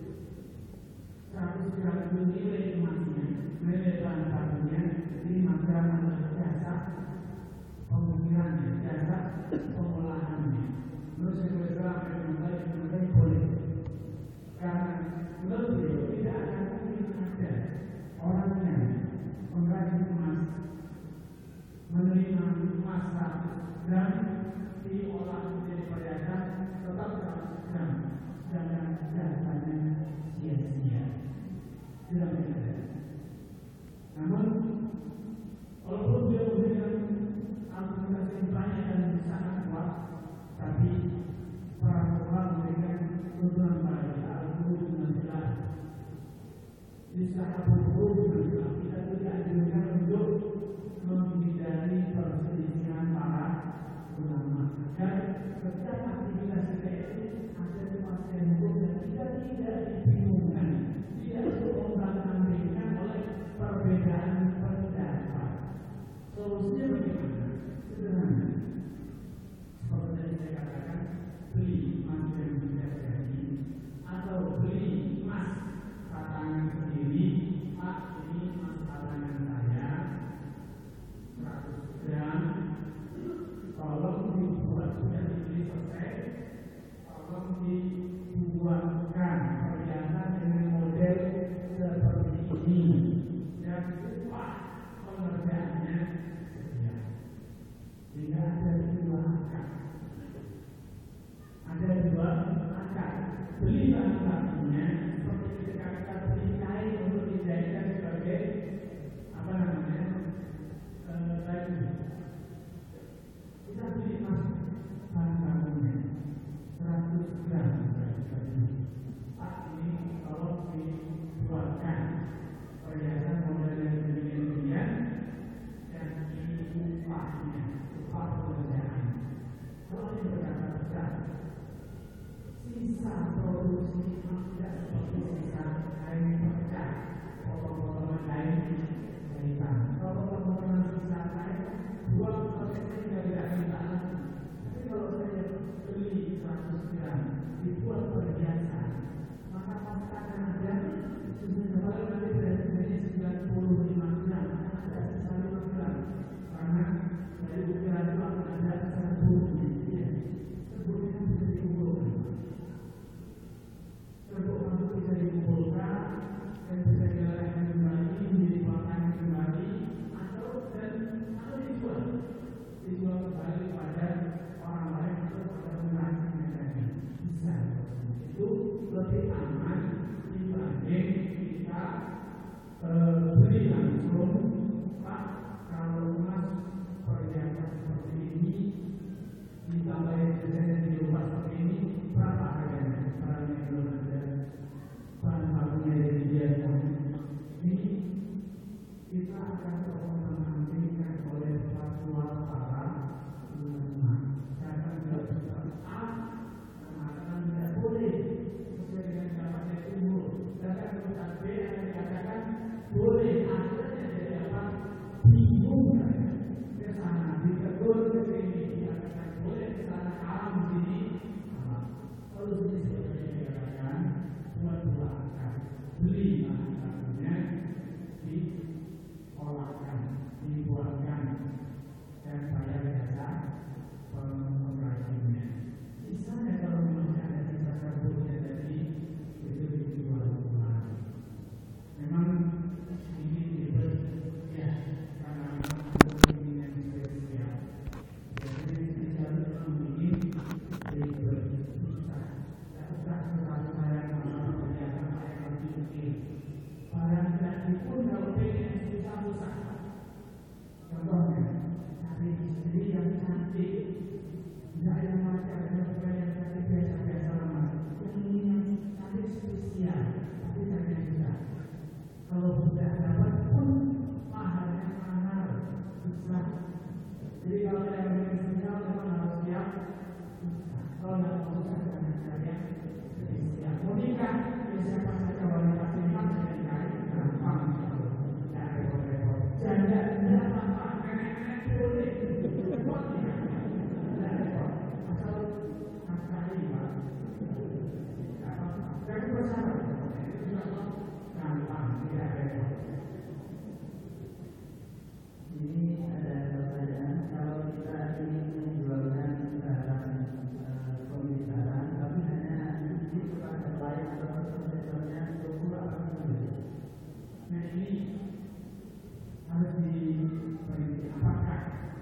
Speaker 1: 100 gram itu nilai emasnya, nilai bahan bakunya 5 gram adalah jasa pengukirannya, jasa pengolahannya. Menurut Syekhul Islam Ibnu boleh. Karena menurut beliau tidak akan mungkin ada orang yang pengrajin emas menerima emas 100 gram diolah menjadi perhiasan tetap 100 gram dan jasanya sia-sia. Tidak mungkin ada. Namun walaupun dia memberikan argumentasi yang banyak dan sangat kuat, tapi para ulama memberikan tuntunan pada kita al-qur'an dengan jelas. Istilah al-qur'an dengan jelas kita tidak dianjurkan untuk menghindari perselisihan para ulama. Dan setiap aktivitas kita itu ada kepastian hukum dan kita tidak dibingungkan, tidak diombang-ambingkan oleh perbedaan pendapat. Solusinya bagaimana? Sederhana. Seperti tadi saya katakan, beli emas yang tidak jadi atau beli emas batangan sendiri. Pak, ini emas batangan saya 100 gram. Tolong dibuat, sudah dibeli selesai, tolong dibuatkan perhiasan dengan model seperti ini dan upah pengerjaannya sekian. Sehingga ada dua akad. Ada dua akad. Beli bahan bakunya seperti ketika kita beli kain untuk dijadikan sebagai apa namanya baju. Kita beli emas bahan bakunya 100 gram. Pak, ini kalau dibuatkan perhiasan modelnya demikian dan ini upahnya, upah pekerjaan. Kalau ini berkata besar, sisa produksi tidak seperti sisa kain pecah, potong-potongan kain jahitan. Kalau potong-potongan sisa kain, buang prosesnya tidak akan lagi. Tapi kalau saya beli 100 gram dibuat perhiasan, maka pasti akan ada sisa kembali nanti berarti 95 gram, ada sisa 5 gram. Karena dari ukiran itu akan ada serbuk, ya. Serbuknya bisa dikumpulkan. Serbuk masuk bisa dikumpulkan dan bisa dilelehkan kembali, dipotong kembali, atau dijual kembali pada orang lain atau pada pengrajinnya tadi. Bisa. Itu lebih aman dibanding kita beli langsung. Pak, kalau emas perhiasan seperti ini ditambahin desain di rumah seperti ini, berapa harganya? Barangnya belum ada, bahan bakunya dari biasa. Ini kita akan terkompensasikan oleh fatwa para ulama. Karena tidak bisa mengatakan tidak boleh sesuai dengan pendapatnya jumhur. Sedangkan pendapat B yang dikatakan boleh. Akhirnya jadi apa? Bingung kan? Ke sana ditegur, ke sini dikatakan boleh, ke sana haram, di sini haram. Kalau sini seperti Nah ini harus diberi apakah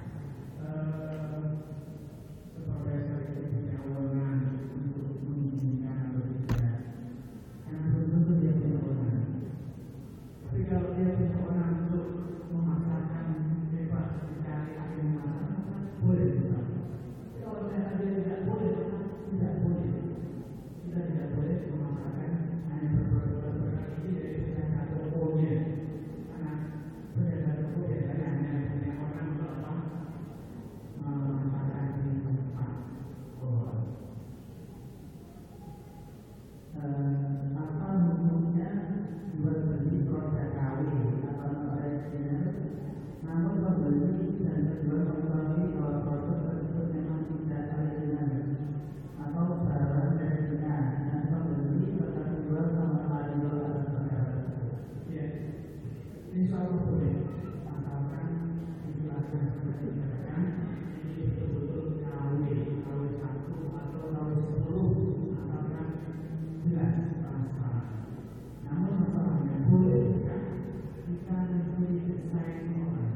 Speaker 1: supervisor itu punya wewenang untuk mengizinkan atau tidak? Karena belum tentu dia punya wewenang. Tapi kalau dia punya wewenang untuk memaksakan bebas mencari akhir masalah, boleh juga. Kalau saya dia tidak boleh, tidak boleh. Kita tidak boleh memaksakan hanya berbuat ini dari punya tokohnya. Karena punya tokoh biasanya hanya punya orang apa memanfaatkan diri tempat.
Speaker 2: Apa hukumnya jual beli produk KW atau non-original, namun pembeli dan penjual mengetahui bahwa produk tersebut memang tidak original atau barang dari Cina, dan pembeli serta penjual sama-sama atas perkara tersebut.
Speaker 1: Ya, insya Allah boleh. Asalkan dijelaskan seperti dikatakan ini betul-betul KW 1 atau KW 10, asalkan jelas transparan. Namun masalahnya boleh juga kita memberi desain orang,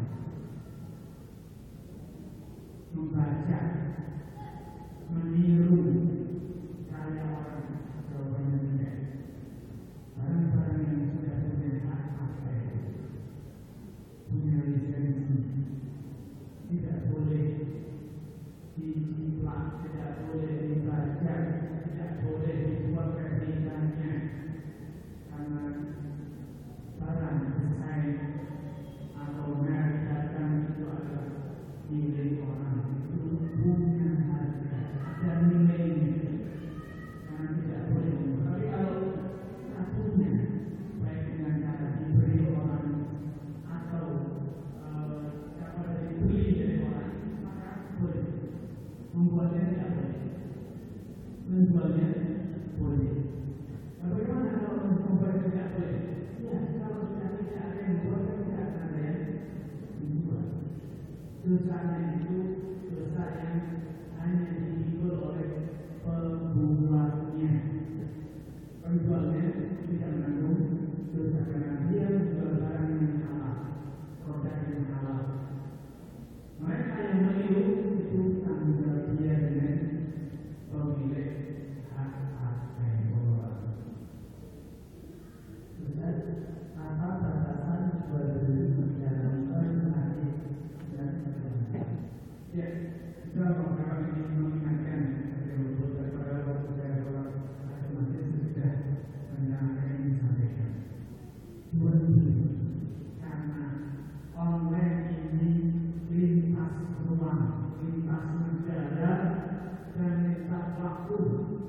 Speaker 1: membaca, meniru karya orang, jawabannya tidak. Barang-barang yang sudah punya hak pakai, punya lisensi, tidak boleh dijiplak, tidak boleh dibajak, tidak boleh dibuat replikanya. Karena barang desain atau merek datang itu adalah milik orang, itu punya harga dan nilainya. Karena tidak boleh. Tapi kalau satunya baik dengan cara diberi orang atau cara dibeli dari orang, maka boleh. Membuatnya tidak boleh, menjualnya boleh. Bagaimana kalau membuat tidak boleh? Ya, kalau sudah tidak ada yang buat, tidak ada yang dijual. Dosanya itu dosa yang hanya dihibur oleh pembuatnya. Penjualnya tidak menanggung dosa karena dia menjual barang yang halal, produk yang halal. Mereka yang meniru itu tanggung jawab dia dengan pemilik hak pakai.
Speaker 2: Apa batasan jual beli menjalankan hadis dan sebagainya?
Speaker 1: Ya, kita kalau ini mengingatkan kepada waktu saya sholat atau masjid sudah menjalankan ini disampaikan. Jual beli karena online ini lintas ruang, lintas negara dan lintas waktu.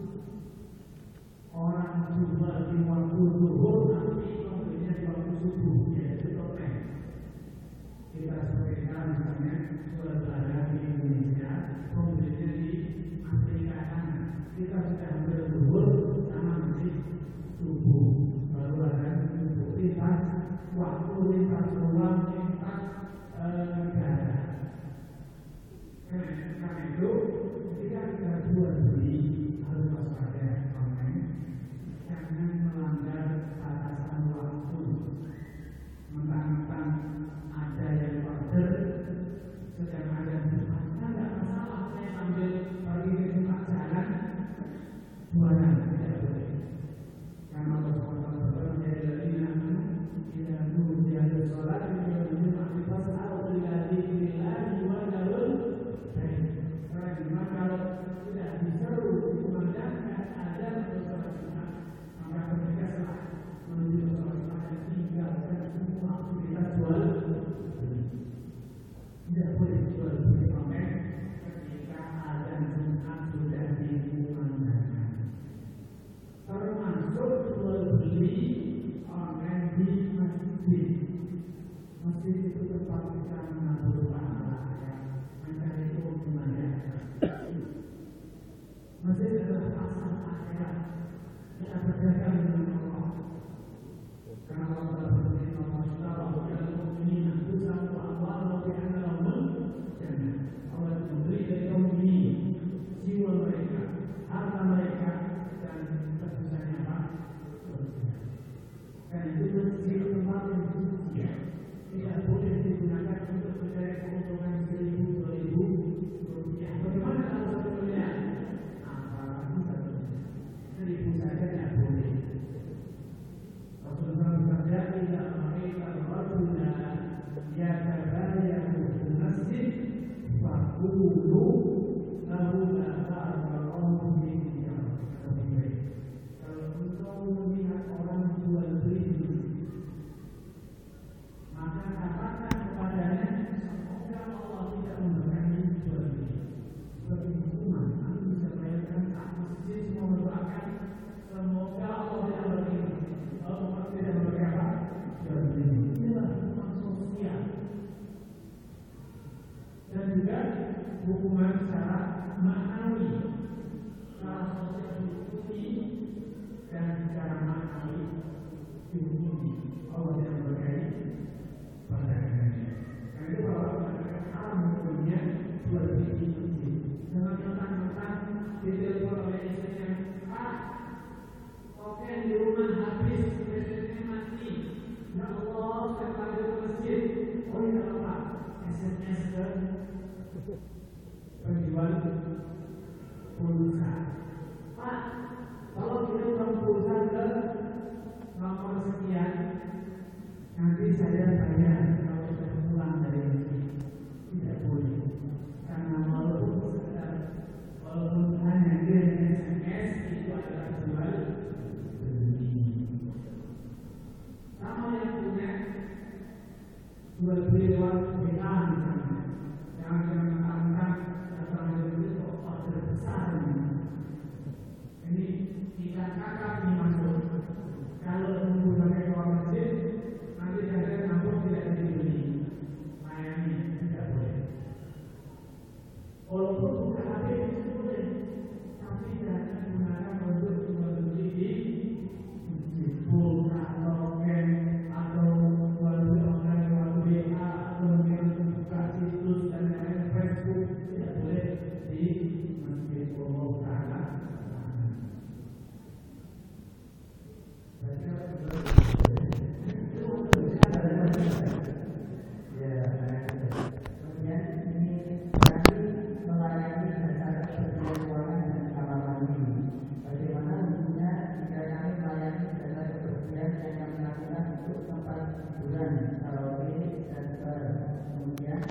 Speaker 1: Orang jual di waktu zuhur, nanti pembelinya di waktu subuh, yaitu topeng. Kita sepeda misalnya jual barang di Indonesia, pembelinya di Afrika sana. Kita sudah ambil zuhur sama masih subuh, baru ada subuh. Lintas waktu, lintas ruang, lintas negara. Karena itu, ketika kita jual beli harus waspada online. Jangan melanggar batasan waktu. Mentang-mentang ada yang order, sedang ada bukan, tidak masalah. Saya ambil pergi ke tempat jalan, jualan tidak boleh. Karena Allah SWT berfirman, "Ya alladzina amanu idza nudiya lis-sholati Fakulu lahu azar kalau yang lebih baik. Kalau engkau melihat orang jual beli, maka katakan kepadanya, semoga Allah tidak memberkati jual beli. Seperti hukuman, nanti bisa bayarkan tak masjid semua berdoakan, semoga Allah tidak berkati. Allah tidak berkata jual beli. Inilah hukuman sosial. Dan juga hukuman secara maknawi, secara sosial dihukumi dan secara maknawi dihukumi. Allah tidak berkait pada agamanya. Karena itu kalau mengatakan haram hukumnya jual beli di masjid, jangan mentang-mentang ditelepon oleh istrinya, oke di rumah habis, listriknya mati. Ya Allah, saya lagi ke masjid. Oh ya apa? SMS ke penjual pulsa. Pak, kalau kita uang pulsa ke nomor sekian, nanti saya bayar kalau sudah pulang dari masjid. Tidak boleh, karena walaupun hanya kirim SMS itu adalah jual beli. Sama yang punya jual beli lewat WA misalnya, yang mentang-mentang datang dari itu order besar ini ikan kakap ini masuk. Kalau nunggu sampai keluar masjid, nanti ada nampung tidak dibeli. Mayani tidak boleh.